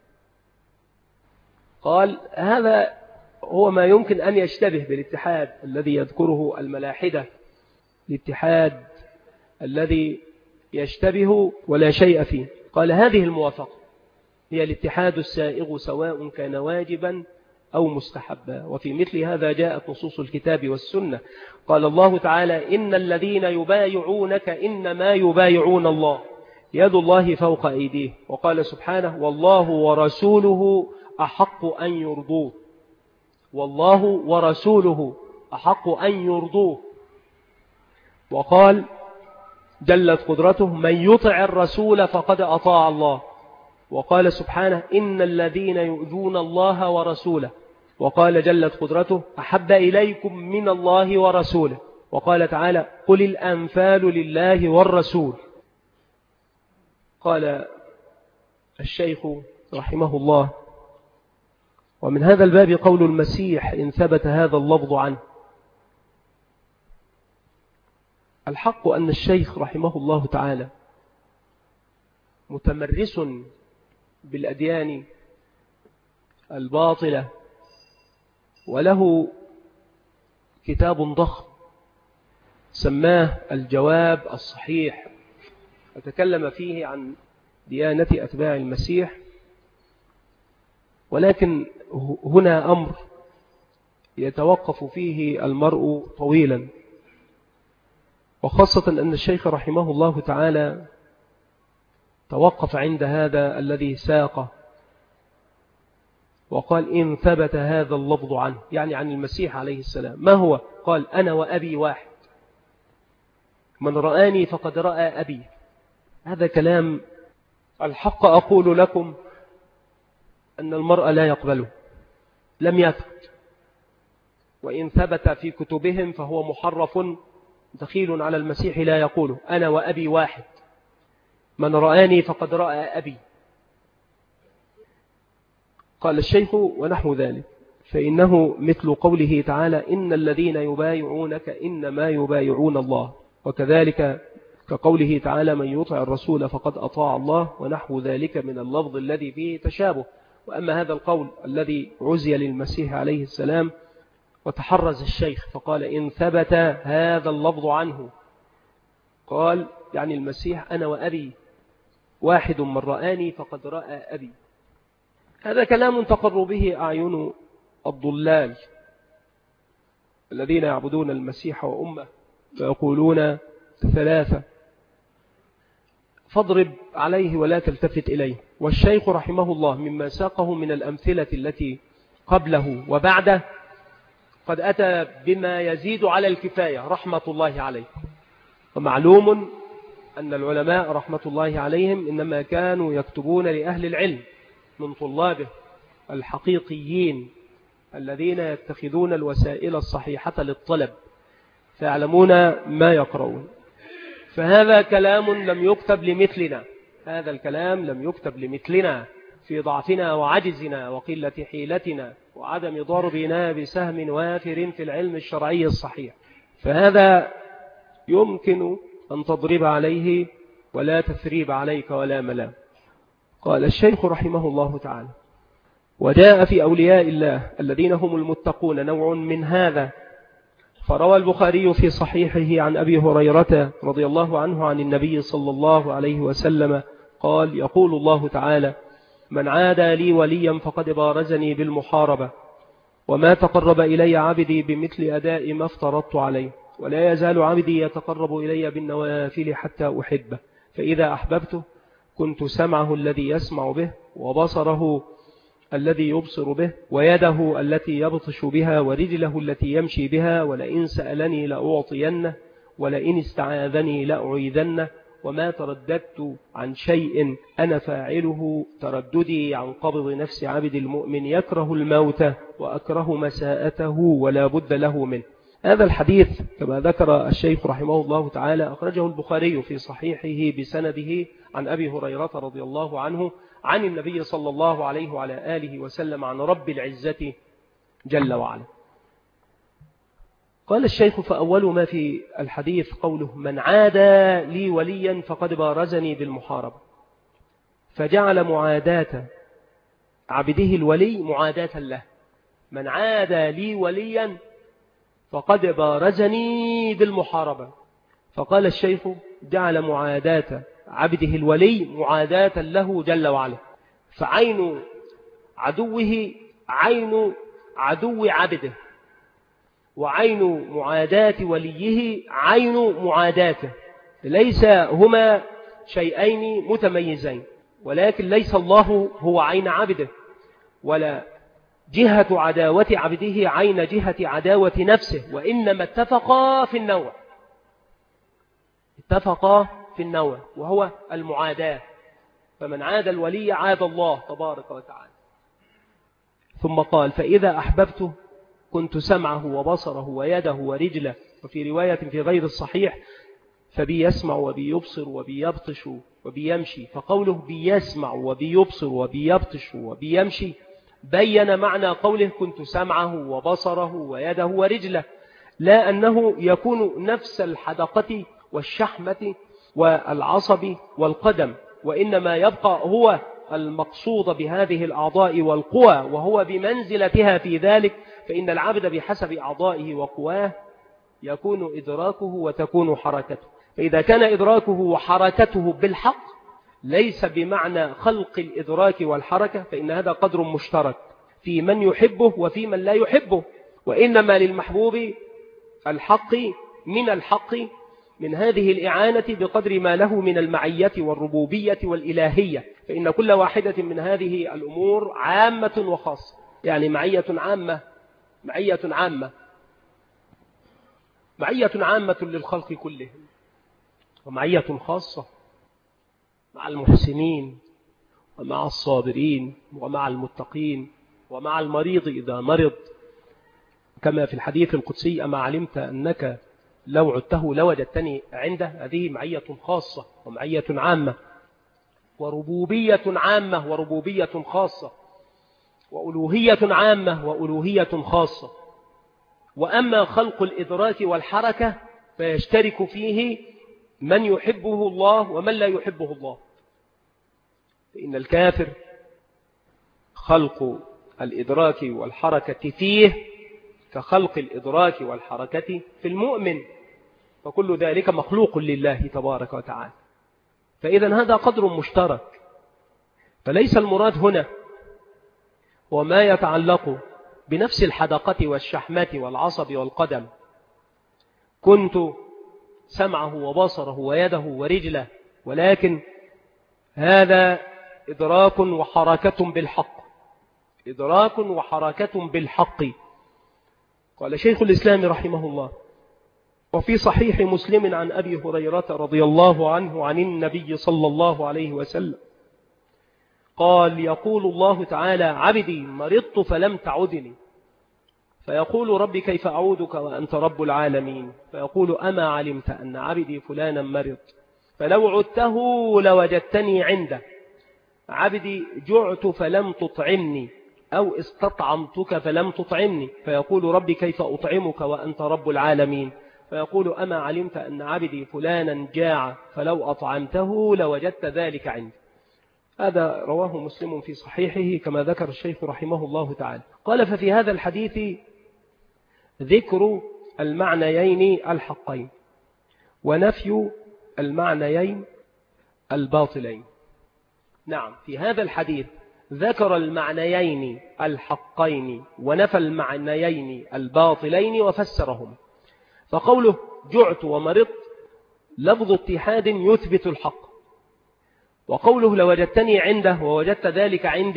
[SPEAKER 1] قال هذا هو ما يمكن أن يشتبه بالاتحاد الذي يذكره الملاحدة، الاتحاد الذي يشتبه ولا شيء فيه. قال هذه الموافقة هي الاتحاد السائغ سواء كان واجبا أو مستحبا. وفي مثل هذا جاءت نصوص الكتاب والسنة. قال الله تعالى إن الذين يبايعونك إنما يبايعون الله يد الله فوق أيديه. وقال سبحانه والله ورسوله أحق أن يرضوه، والله ورسوله أحق أن يرضوه. وقال جلت قدرته من يطع الرسول فقد أطاع الله. وقال سبحانه إن الذين يؤذون الله ورسوله. وقال جلت قدرته أحب إليكم من الله ورسوله. وقال تعالى قل الأنفال لله والرسول. قال الشيخ رحمه الله ومن هذا الباب قول المسيح إن ثبت هذا اللفظ عنه. الحق أن الشيخ رحمه الله تعالى متمرس بالأديان الباطلة، وله كتاب ضخم سماه الجواب الصحيح، وتكلم فيه عن ديانة أتباع المسيح. ولكن هنا أمر يتوقف فيه المرء طويلا، وخاصة أن الشيخ رحمه الله تعالى توقف عند هذا الذي ساقه وقال إن ثبت هذا اللفظ عنه، يعني عن المسيح عليه السلام. ما هو؟ قال أنا وأبي واحد، من رآني فقد رأى أبي. هذا كلام الحق أقول لكم أن المرء لا يقبله، لم يثبت، وإن ثبت في كتبهم فهو محرف دخيل على المسيح لا يقوله أنا وأبي واحد، من رآني فقد رأى أبي. قال الشيخ ونحو ذلك فإنه مثل قوله تعالى إن الذين يبايعونك إنما يبايعون الله، وكذلك كقوله تعالى من يطع الرسول فقد أطاع الله، ونحو ذلك من اللفظ الذي فيه تشابه. وأما هذا القول الذي عزي للمسيح عليه السلام وتحرز الشيخ فقال إن ثبت هذا اللفظ عنه، قال يعني المسيح أنا وأبي واحد، من رآني فقد رأى أبي. هذا كلام تقر به أعين الضلال الذين يعبدون المسيح وأمه فيقولون ثلاثة، فاضرب عليه ولا تلتفت إليه. والشيخ رحمه الله مما ساقه من الأمثلة التي قبله وبعده قد أتى بما يزيد على الكفاية رحمة الله عليه. ومعلوم أن العلماء رحمة الله عليهم إنما كانوا يكتبون لأهل العلم من طلابه الحقيقيين الذين يتخذون الوسائل الصحيحة للطلب فيعلمون ما يقرؤون. فهذا كلام لم يكتب لمثلنا، هذا الكلام لم يكتب لمثلنا في ضعفنا وعجزنا وقلة حيلتنا وعدم ضربنا بسهم وافر في العلم الشرعي الصحيح. فهذا يمكن أن تضرب عليه ولا تثريب عليك ولا ملام. قال الشيخ رحمه الله تعالى وجاء في أولياء الله الذين هم المتقون نوع من هذا. فروى البخاري في صحيحه عن أبي هريرة رضي الله عنه عن النبي صلى الله عليه وسلم قال يقول الله تعالى من عادى لي وليا فقد بارزني بالمحاربة، وما تقرب إلي عبدي بمثل أداء ما افترضت عليه، ولا يزال عبدي يتقرب إلي بالنوافل حتى أحبه، فإذا أحببته كنت سمعه الذي يسمع به، وبصره الذي يبصر به، ويده التي يبطش بها، ورجله التي يمشي بها، ولئن سألني لأعطينه، ولئن استعاذني لأعيذنه، وما ترددت عن شيء أنا فاعله ترددي عن قبض نفس عبد المؤمن يكره الموت وأكره مساءته ولا بد له منه. هذا الحديث كما ذكر الشيخ رحمه الله تعالى أخرجه البخاري في صحيحه بسنده عن أبي هريرة رضي الله عنه عن النبي صلى الله عليه وعلى آله وسلم عن رب العزة جل وعلا. قال الشيخ: فأول ما في الحديث قوله: من عادى لي وليا فقد بارزني بالمحاربة، فجعل معاداة عبده الولي معاداة له. من عادى لي وليا فقد بارزني بالمحاربة. فقال الشيخ: جعل معاداة عبده الولي معاداة له جل وعلا، فعين عدوه عين عدو عبده، وعين معاداة وليه عين معاداته، ليس هما شيئين متميزين، ولكن ليس الله هو عين عبده، ولا جهة عداوة عبده عين جهة عداوة نفسه، وإنما اتفقا في النوع اتفقا في النوع وهو المعاداة. فمن عاد الولي عاد الله تبارك وتعالى. ثم قال: فإذا أحببته كنت سمعه وبصره ويده ورجله، وفي رواية في غير الصحيح: فبي يسمع وبي يبصر وبي يبطش وبي يمشي. فقوله بي يسمع وبي يبصر وبي يبطش وبي يمشي بين معنى قوله كنت سمعه وبصره ويده ورجله، لا أنه يكون نفس الحدقة والشحمة والعصب والقدم، وإنما يبقى هو المقصود بهذه الأعضاء والقوى، وهو بمنزلتها في ذلك، فإن العبد بحسب أعضائه وقواه يكون إدراكه وتكون حركته. فإذا كان إدراكه وحركته بالحق ليس بمعنى خلق الإدراك والحركة، فإن هذا قدر مشترك في من يحبه وفي من لا يحبه، وإنما للمحبوب الحق من الحق من هذه الإعانة بقدر ما له من المعية والربوبية والإلهية، فإن كل واحدة من هذه الأمور عامة وخاصة. يعني معية عامة معية عامة معية عامة للخلق كلهم، ومعية خاصة مع المحسنين ومع الصابرين ومع المتقين ومع المريض إذا مرض، كما في الحديث القدسي: أما علمت أنك لو عدته لوجدتني عنده. هذه معية خاصة ومعية عامة، وربوبية عامة وربوبية خاصة، وألوهية عامة وألوهية خاصة. وأما خلق الإدراك والحركة فيشترك فيه من يحبه الله ومن لا يحبه الله. فإن الكافر خلق الإدراك والحركة فيه كخلق الإدراك والحركة في المؤمن، فكل ذلك مخلوق لله تبارك وتعالى. فإذا هذا قدر مشترك، فليس المراد هنا وما يتعلق بنفس الحدقة والشحمة والعصب والقدم. كنت سمعه وبصره ويده ورجله، ولكن هذا إدراك وحركة بالحق إدراك وحركة بالحق. قال شيخ الإسلام رحمه الله: وفي صحيح مسلم عن أبي هريرة رضي الله عنه عن النبي صلى الله عليه وسلم قال: يقول الله تعالى: عبدي مرضت فلم تعدني، فيقول: ربي كيف أعودك وأنت رب العالمين؟ فيقول: أما علمت أن عبدي فلانا مرض فلو عدته لوجدتني عنده؟ عبدي جعت فلم تطعمني، أو استطعمتك فلم تطعمني، فيقول: ربي كيف أطعمك وأنت رب العالمين؟ فيقول: أما علمت أن عبدي فلانا جاع فلو أطعمته لوجدت ذلك عندي. هذا رواه مسلم في صحيحه كما ذكر الشيخ رحمه الله تعالى. قال: ففي هذا الحديث ذكر المعنيين الحقين ونفي المعنيين الباطلين. نعم، في هذا الحديث ذكر المعنيين الحقين ونفى المعنيين الباطلين وفسرهم. فقوله جعت ومرضت لفظ اتحاد يثبت الحق، وقوله لوجدتني عنده ووجدت ذلك عندي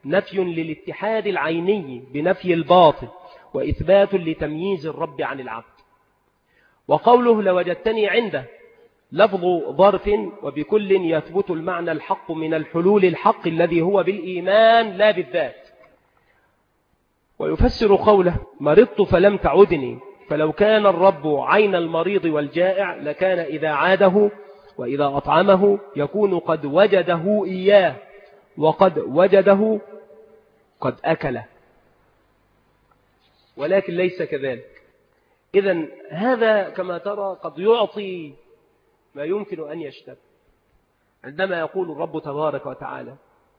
[SPEAKER 1] نفي للاتحاد العيني بنفي الباطل وإثبات لتمييز الرب عن العبد. وقوله لوجدتني عنده لفظ ظرف وبكل يثبت المعنى الحق من الحلول الحق الذي هو بالإيمان لا بالذات. ويفسر قوله مرضت فلم تعدني، فلو كان الرب عين المريض والجائع لكان إذا عاده وإذا أطعمه يكون قد وجده إياه، وقد وجده قد أكله، ولكن ليس كذلك. إذن هذا كما ترى قد يعطي ما يمكن أن يشتبه. عندما يقول الرب تبارك وتعالى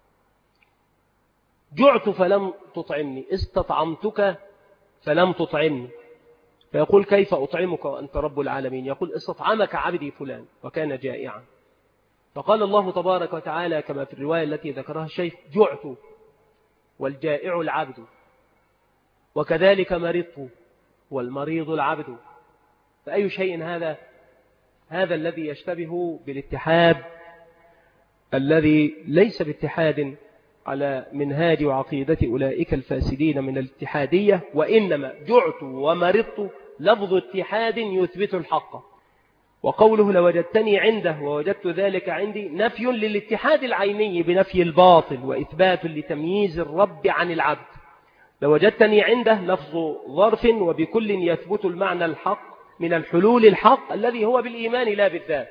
[SPEAKER 1] جعت فلم تطعمني، استطعمتك فلم تطعمني، فيقول كيف أطعمك وأنت رب العالمين؟ يقول استطعمك عبدي فلان وكان جائعا. فقال الله تبارك وتعالى كما في الرواية التي ذكرها الشيخ جعت والجائع العبد، وكذلك مرضت والمريض العبد. فأي شيء هذا؟ هذا الذي يشتبه بالاتحاد الذي ليس باتحاد على منهاج وعقيدة أولئك الفاسدين من الاتحادية، وإنما جعت ومرضت لفظ اتحاد يثبت الحق. وقوله لوجدتني عنده ووجدت ذلك عندي نفي للاتحاد العيني بنفي الباطل وإثبات لتمييز الرب عن العبد. لوجدتني عنده لفظ ظرف وبكل يثبت المعنى الحق من الحلول الحق الذي هو بالإيمان لا بالذات.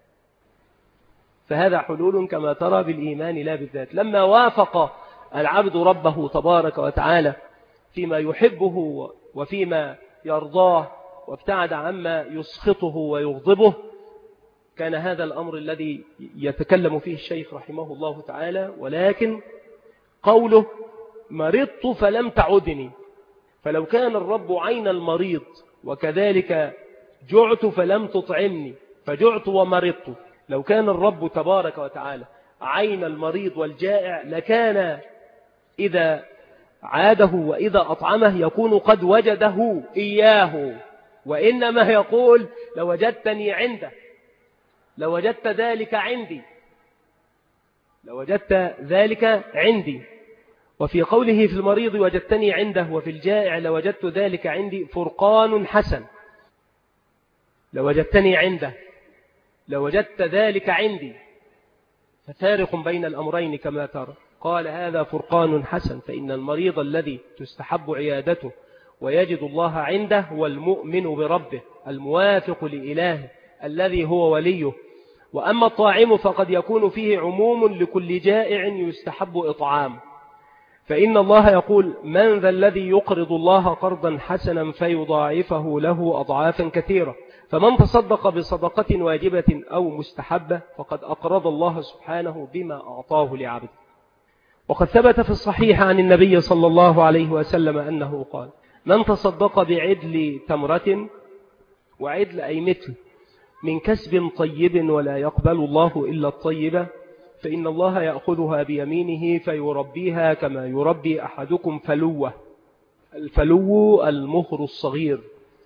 [SPEAKER 1] فهذا حلول كما ترى بالإيمان لا بالذات. لما وافق العبد ربه تبارك وتعالى فيما يحبه وفيما يرضاه وابتعد عما يسخطه ويغضبه، كان هذا الأمر الذي يتكلم فيه الشيخ رحمه الله تعالى. ولكن قوله مرضت فلم تعدني، فلو كان الرب عين المريض وكذلك جعت فلم تطعمني فجعت ومرضت، لو كان الرب تبارك وتعالى عين المريض والجائع لكان إذا عاده وإذا أطعمه يكون قد وجده إياه، وإنما يقول لوجدتني عنده، لوجدت ذلك عندي، لوجدت ذلك عندي. وفي قوله في المريض وجدتني عنده وفي الجائع لوجدت ذلك عندي فرقان حسن. لوجدتني عنده لوجدت ذلك عندي، ففارق بين الأمرين كما ترى. قال هذا فرقان حسن، فإن المريض الذي تستحب عيادته ويجد الله عنده هو المؤمن بربه الموافق لإلهه الذي هو وليه. وأما الطاعم فقد يكون فيه عموم لكل جائع يستحب إطعام، فإن الله يقول من ذا الذي يقرض الله قرضا حسنا فيضاعفه له أضعافا كثيرة. فمن تصدق بصدقة واجبة أو مستحبة فقد أقرض الله سبحانه بما أعطاه لعبده. وقد ثبت في الصحيح عن النبي صلى الله عليه وسلم أنه قال من تصدق بعدل تمرة، وعدل أي مثل، من كسب طيب ولا يقبل الله إلا الطيبة، فإن الله يأخذها بيمينه فيربيها كما يربي أحدكم فلوه. الفلو المهر الصغير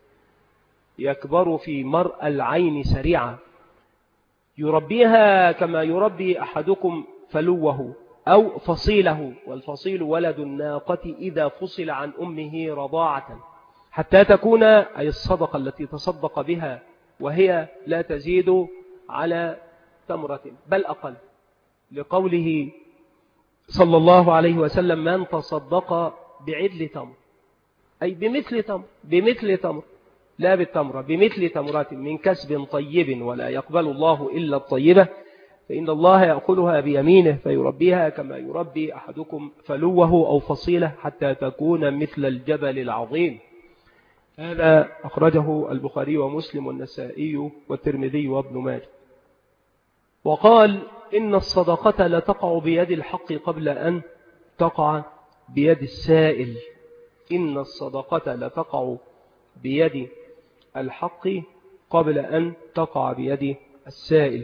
[SPEAKER 1] يكبر في مرء العين سريعا، يربيها كما يربي أحدكم فلوه أو فصيله، والفصيل ولد الناقة إذا فصل عن أمه رضاعة، حتى تكون أي الصدقة التي تصدق بها وهي لا تزيد على تمرة بل أقل، لقوله صلى الله عليه وسلم من تصدق بعدل تمر، أي بمثل تمر، بمثل تمر لا بالتمرة، بمثل تمرة من كسب طيب ولا يقبل الله إلا الطيبة، فإن الله يأخذها بيمينه فيربيها كما يربي أحدكم فلوه أو فصيله حتى تكون مثل الجبل العظيم. هذا أخرجه البخاري ومسلم والنسائي والترمذي وابن ماجه. وقال إن الصدقة لا تقع بيد الحق قبل أن تقع بيد السائل. إن الصدقة لا تقع بيد الحق قبل أن تقع بيد السائل.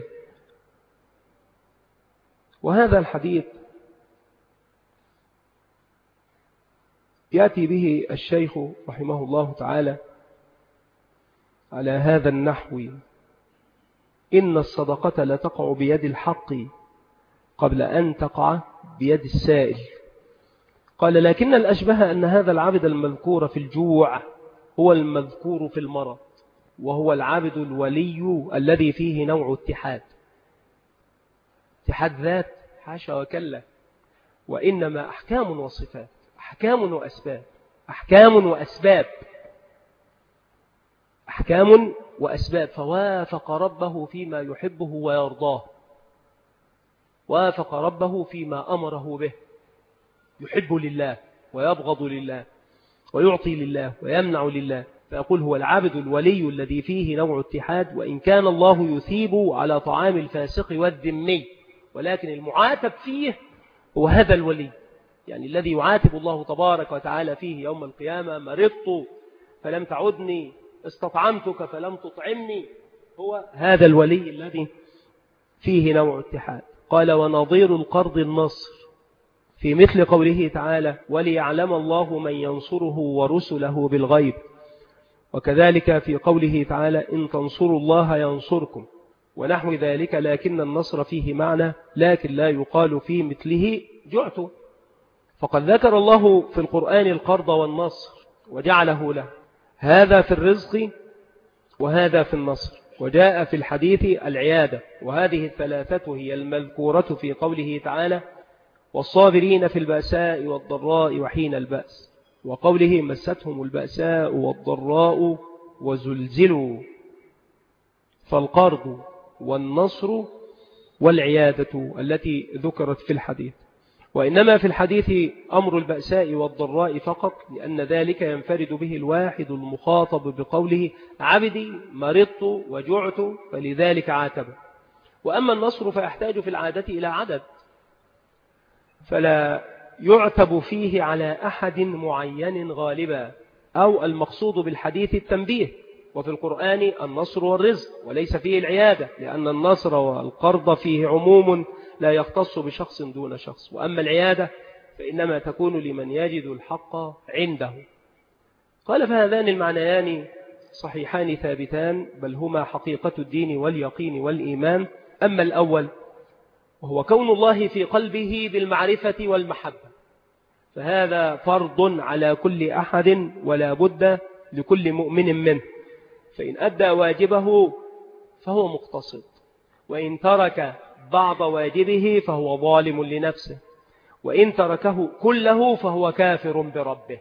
[SPEAKER 1] وهذا الحديث يأتي به الشيخ رحمه الله تعالى على هذا النحو: إن الصدقة لا تقع بيد الحق قبل أن تقع بيد السائل. قال لكن الأشبه أن هذا العبد المذكور في الجوع هو المذكور في المرض، وهو العبد الولي الذي فيه نوع اتحاد. اتحاد ذات حاشا وكلا، وإنما أحكام وصفات، أحكام وأسباب، أحكام وأسباب، أحكام وأسباب. فوافق ربه فيما يحبه ويرضاه، وافق ربه فيما أمره به، يحب لله ويبغض لله ويعطي لله ويمنع لله. فيقول هو العبد الولي الذي فيه نوع اتحاد، وإن كان الله يثيب على طعام الفاسق والذمي، ولكن المعاتب فيه هو هذا الولي، يعني الذي يعاتب الله تبارك وتعالى فيه يوم القيامة: مرضت فلم تعدني، استطعمتك فلم تطعمني، هو هذا الولي الذي فيه نوع اتحاد. قال ونظير القرض النصر في مثل قوله تعالى: وليعلم الله من ينصره ورسله بالغيب. وكذلك في قوله تعالى: إن تنصروا الله ينصركم، ونحو ذلك. لكن النصر فيه معنى، لكن لا يقال في مثله جعت. فقد ذكر الله في القرآن القرض والنصر وجعله له، هذا في الرزق وهذا في النصر. وجاء في الحديث العيادة، وهذه الثلاثة هي المذكورة في قوله تعالى: والصابرين في البأساء والضراء وحين البأس، وقوله: مستهم البأساء والضراء وزلزلوا. فالقرض والنصر والعيادة التي ذكرت في الحديث. وإنما في الحديث أمر البأساء والضراء فقط، لأن ذلك ينفرد به الواحد المخاطب بقوله: عبدي مرضت وجعت، فلذلك عاتب. وأما النصر فيحتاج في العادة إلى عدد، فلا يعتب فيه على أحد معين غالبا، أو المقصود بالحديث التنبيه. وفي القرآن النصر والرزق، وليس فيه العيادة، لأن النصر والقرض فيه عموم لا يختص بشخص دون شخص. وأما العيادة فإنما تكون لمن يجد الحق عنده. قال: فهذان المعنيان صحيحان ثابتان، بل هما حقيقة الدين واليقين والإيمان. أما الأول وهو كون الله في قلبه بالمعرفة والمحبة، فهذا فرض على كل أحد ولا بد لكل مؤمن منه، فإن أدى واجبه فهو مقتصد، وإن ترك بعض واجبه فهو ظالم لنفسه، وإن تركه كله فهو كافر بربه.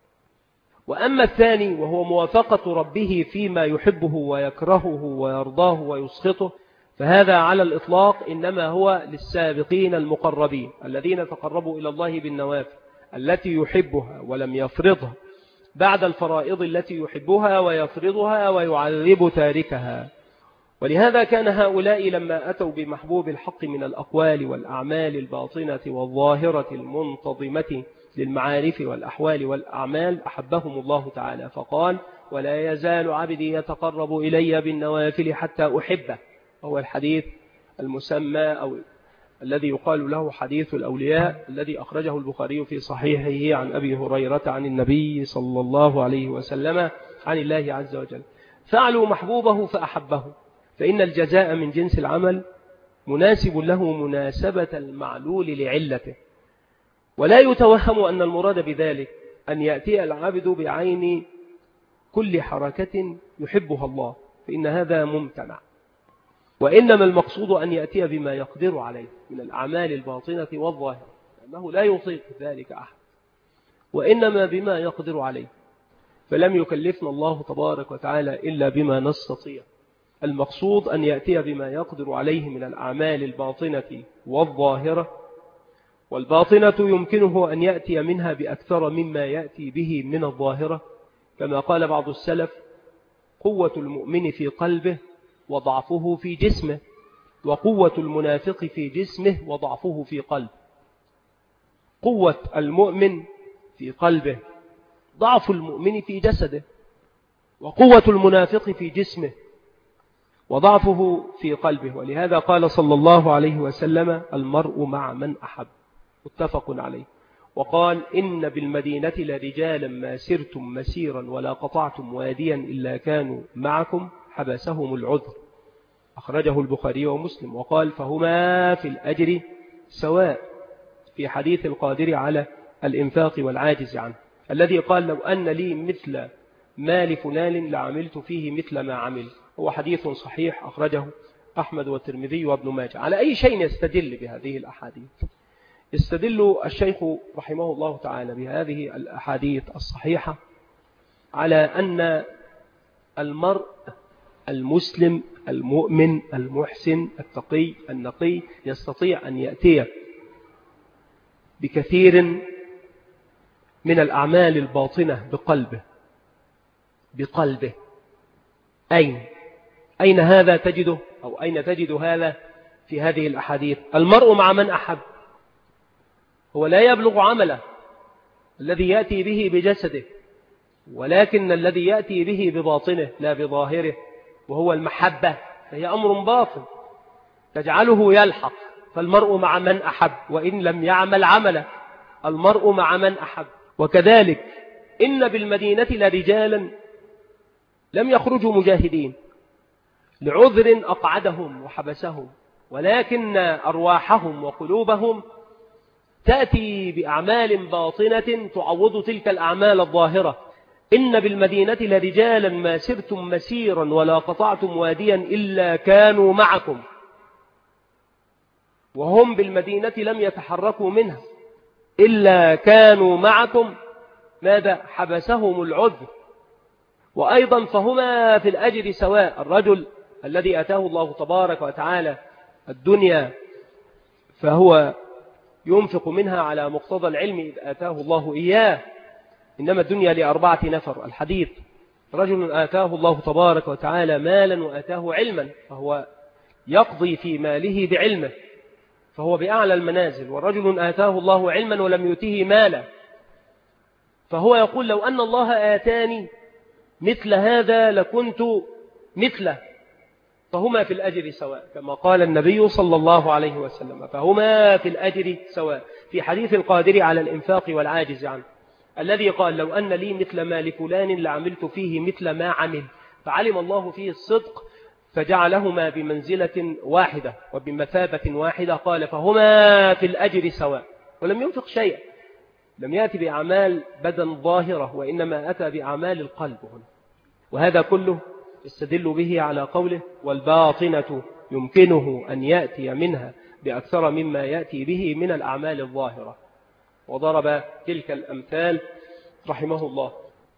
[SPEAKER 1] وأما الثاني وهو موافقة ربه فيما يحبه ويكرهه ويرضاه ويسخطه، فهذا على الإطلاق إنما هو للسابقين المقربين الذين تقربوا إلى الله بالنوافل التي يحبها ولم يفرضها، بعد الفرائض التي يحبها ويفرضها ويعذب تاركها. ولهذا كان هؤلاء لما أتوا بمحبوب الحق من الأقوال والأعمال الباطنة والظاهرة المنتظمة للمعارف والأحوال والأعمال، أحبهم الله تعالى، فقال: ولا يزال عبدي يتقرب إلي بالنوافل حتى أحبه. هو الحديث المسمى أو الذي يقال له حديث الأولياء، الذي أخرجه البخاري في صحيحه عن أبي هريرة عن النبي صلى الله عليه وسلم عن الله عز وجل: فعلوا محبوبه فأحبه، فإن الجزاء من جنس العمل، مناسب له مناسبة المعلول لعلته. ولا يتوهم أن المراد بذلك أن يأتي العبد بعين كل حركة يحبها الله، فإن هذا ممتنع. وإنما المقصود أن يأتي بما يقدر عليه من الأعمال الباطنة والظاهرة، لأنه لا يطيق ذلك أحد، وإنما بما يقدر عليه، فلم يكلفنا الله تبارك وتعالى إلا بما نستطيع. المقصود أن يأتي بما يقدر عليه من الأعمال الباطنة والظاهرة، والباطنة يمكنه أن يأتي منها بأكثر مما يأتي به من الظاهرة، كما قال بعض السلف: قوة المؤمن في قلبه وضعفه في جسمه، وقوة المنافق في جسمه وضعفه في قلبه. قوة المؤمن في قلبه، ضعف المؤمن في جسده، وقوة المنافق في جسمه وضعفه في قلبه. ولهذا قال صلى الله عليه وسلم: المرء مع من أحب، متفق عليه. وقال: إن بالمدينة لرجالا ما سرتم مسيرا ولا قطعتم واديا إلا كانوا معكم حبسهم العذر، أخرجه البخاري ومسلم. وقال: فهما في الأجر سواء، في حديث القادر على الإنفاق والعاجز عنه، الذي قال لو أن لي مثل مال فلان لعملت فيه مثل ما عمل. هو حديث صحيح أخرجه أحمد والترمذي وابن ماجه. على أي شيء يستدل بهذه الأحاديث؟ يستدل الشيخ رحمه الله تعالى بهذه الأحاديث الصحيحة على أن المرء المسلم المؤمن المحسن التقي النقي يستطيع أن يأتي بكثير من الأعمال الباطنة بقلبه بقلبه أين؟ أين هذا تجده أو أين تجد هذا في هذه الأحاديث؟ المرء مع من أحب، هو لا يبلغ عمله الذي يأتي به بجسده، ولكن الذي يأتي به بباطنه لا بظاهره، وهو المحبة، فهي أمر باطن تجعله يلحق. فالمرء مع من أحب وإن لم يعمل عمله، المرء مع من أحب. وكذلك إن بالمدينة لرجالا لم يخرجوا مجاهدين لعذر أقعدهم وحبسهم، ولكن أرواحهم وقلوبهم تأتي بأعمال باطنة تعوض تلك الأعمال الظاهرة. إن بالمدينة لرجالا ما سرتم مسيرا ولا قطعتم واديا إلا كانوا معكم، وهم بالمدينة لم يتحركوا منها إلا كانوا معكم. ماذا؟ حبسهم العذر. وأيضا فهما في الأجر سواء. الرجل الذي أتاه الله تبارك وتعالى الدنيا فهو ينفق منها على مقتضى العلم إذ آتاه الله إياه، إنما الدنيا لأربعة نفر. الحديث: رجل آتاه الله تبارك وتعالى مالا وآتاه علما، فهو يقضي في ماله بعلمه، فهو بأعلى المنازل. ورجل آتاه الله علما ولم يؤته مالا، فهو يقول لو أن الله آتاني مثل هذا لكنت مثله. فهما في الأجر سواء، كما قال النبي صلى الله عليه وسلم، فهما في الأجر سواء. في حديث القادر على الإنفاق والعاجز عنه، الذي قال لو أن لي مثل ما لفلان لعملت فيه مثل ما عمل، فعلم الله فيه الصدق فجعلهما بمنزلة واحدة وبمثابة واحدة. قال فهما في الأجر سواء، ولم ينفق شيئا، لم يأتي بأعمال بدن ظاهرة، وإنما أتى بأعمال القلب هنا. وهذا كله استدل به على قوله: والباطنة يمكنه أن يأتي منها بأكثر مما يأتي به من الأعمال الظاهرة. وضرب تلك الأمثال رحمه الله.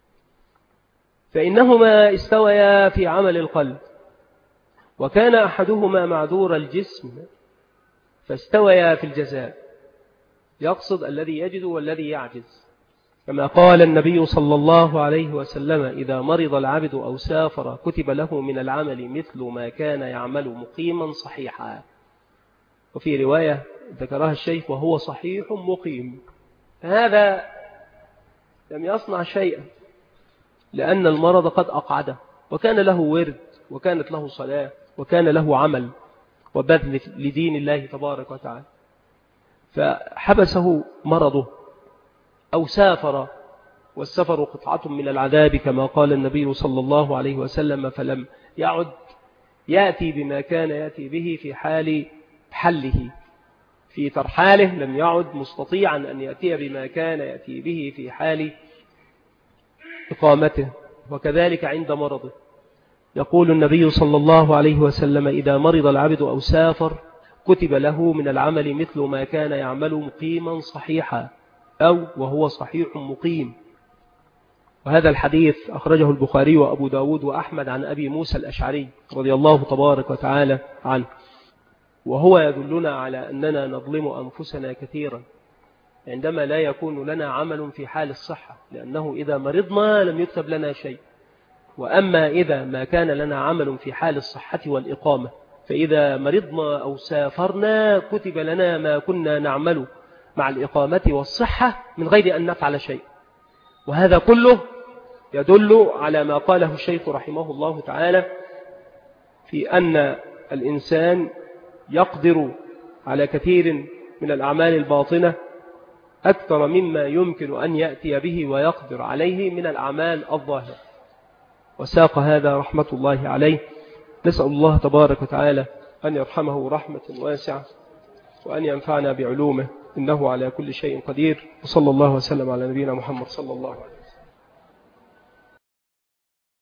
[SPEAKER 1] فإنهما استويا في عمل القلب، وكان أحدهما معذور الجسم فاستويا في الجزاء. يقصد الذي يجد والذي يعجز، كما قال النبي صلى الله عليه وسلم: إذا مرض العبد أو سافر كتب له من العمل مثل ما كان يعمل مقيما صحيحا. وفي رواية ذكرها الشيخ: وهو صحيح مقيم. هذا لم يصنع شيئا، لأن المرض قد أقعده، وكان له ورد، وكانت له صلاة، وكان له عمل وبذل لدين الله تبارك وتعالى، فحبسه مرضه. أو سافر، والسفر قطعة من العذاب كما قال النبي صلى الله عليه وسلم، فلم يعد يأتي بما كان يأتي به في حال حله، في ترحاله لم يعد مستطيعا أن يأتي بما كان يأتي به في حال إقامته. وكذلك عند مرضه. يقول النبي صلى الله عليه وسلم: إذا مرض العبد أو سافر كتب له من العمل مثل ما كان يعمل مقيما صحيحا، أو وهو صحيح مقيم. وهذا الحديث أخرجه البخاري وأبو داود وأحمد عن أبي موسى الأشعري رضي الله تبارك وتعالى عنه. وهو يدلنا على أننا نظلم أنفسنا كثيرا عندما لا يكون لنا عمل في حال الصحة، لأنه إذا مرضنا لم يكتب لنا شيء. وأما إذا ما كان لنا عمل في حال الصحة والإقامة، فإذا مرضنا أو سافرنا كتب لنا ما كنا نعمل مع الإقامة والصحة من غير أن نفعل شيء. وهذا كله يدل على ما قاله الشيخ رحمه الله تعالى في أن الإنسان يقدر على كثير من الأعمال الباطنة أكثر مما يمكن أن يأتي به ويقدر عليه من الأعمال الظاهرة. وساق هذا رحمة الله عليه. نسأل الله تبارك وتعالى أن يرحمه رحمة واسعة، وأن ينفعنا بعلومه، إنه على كل شيء قدير. وصلى الله وسلم على نبينا محمد صلى الله عليه وسلم.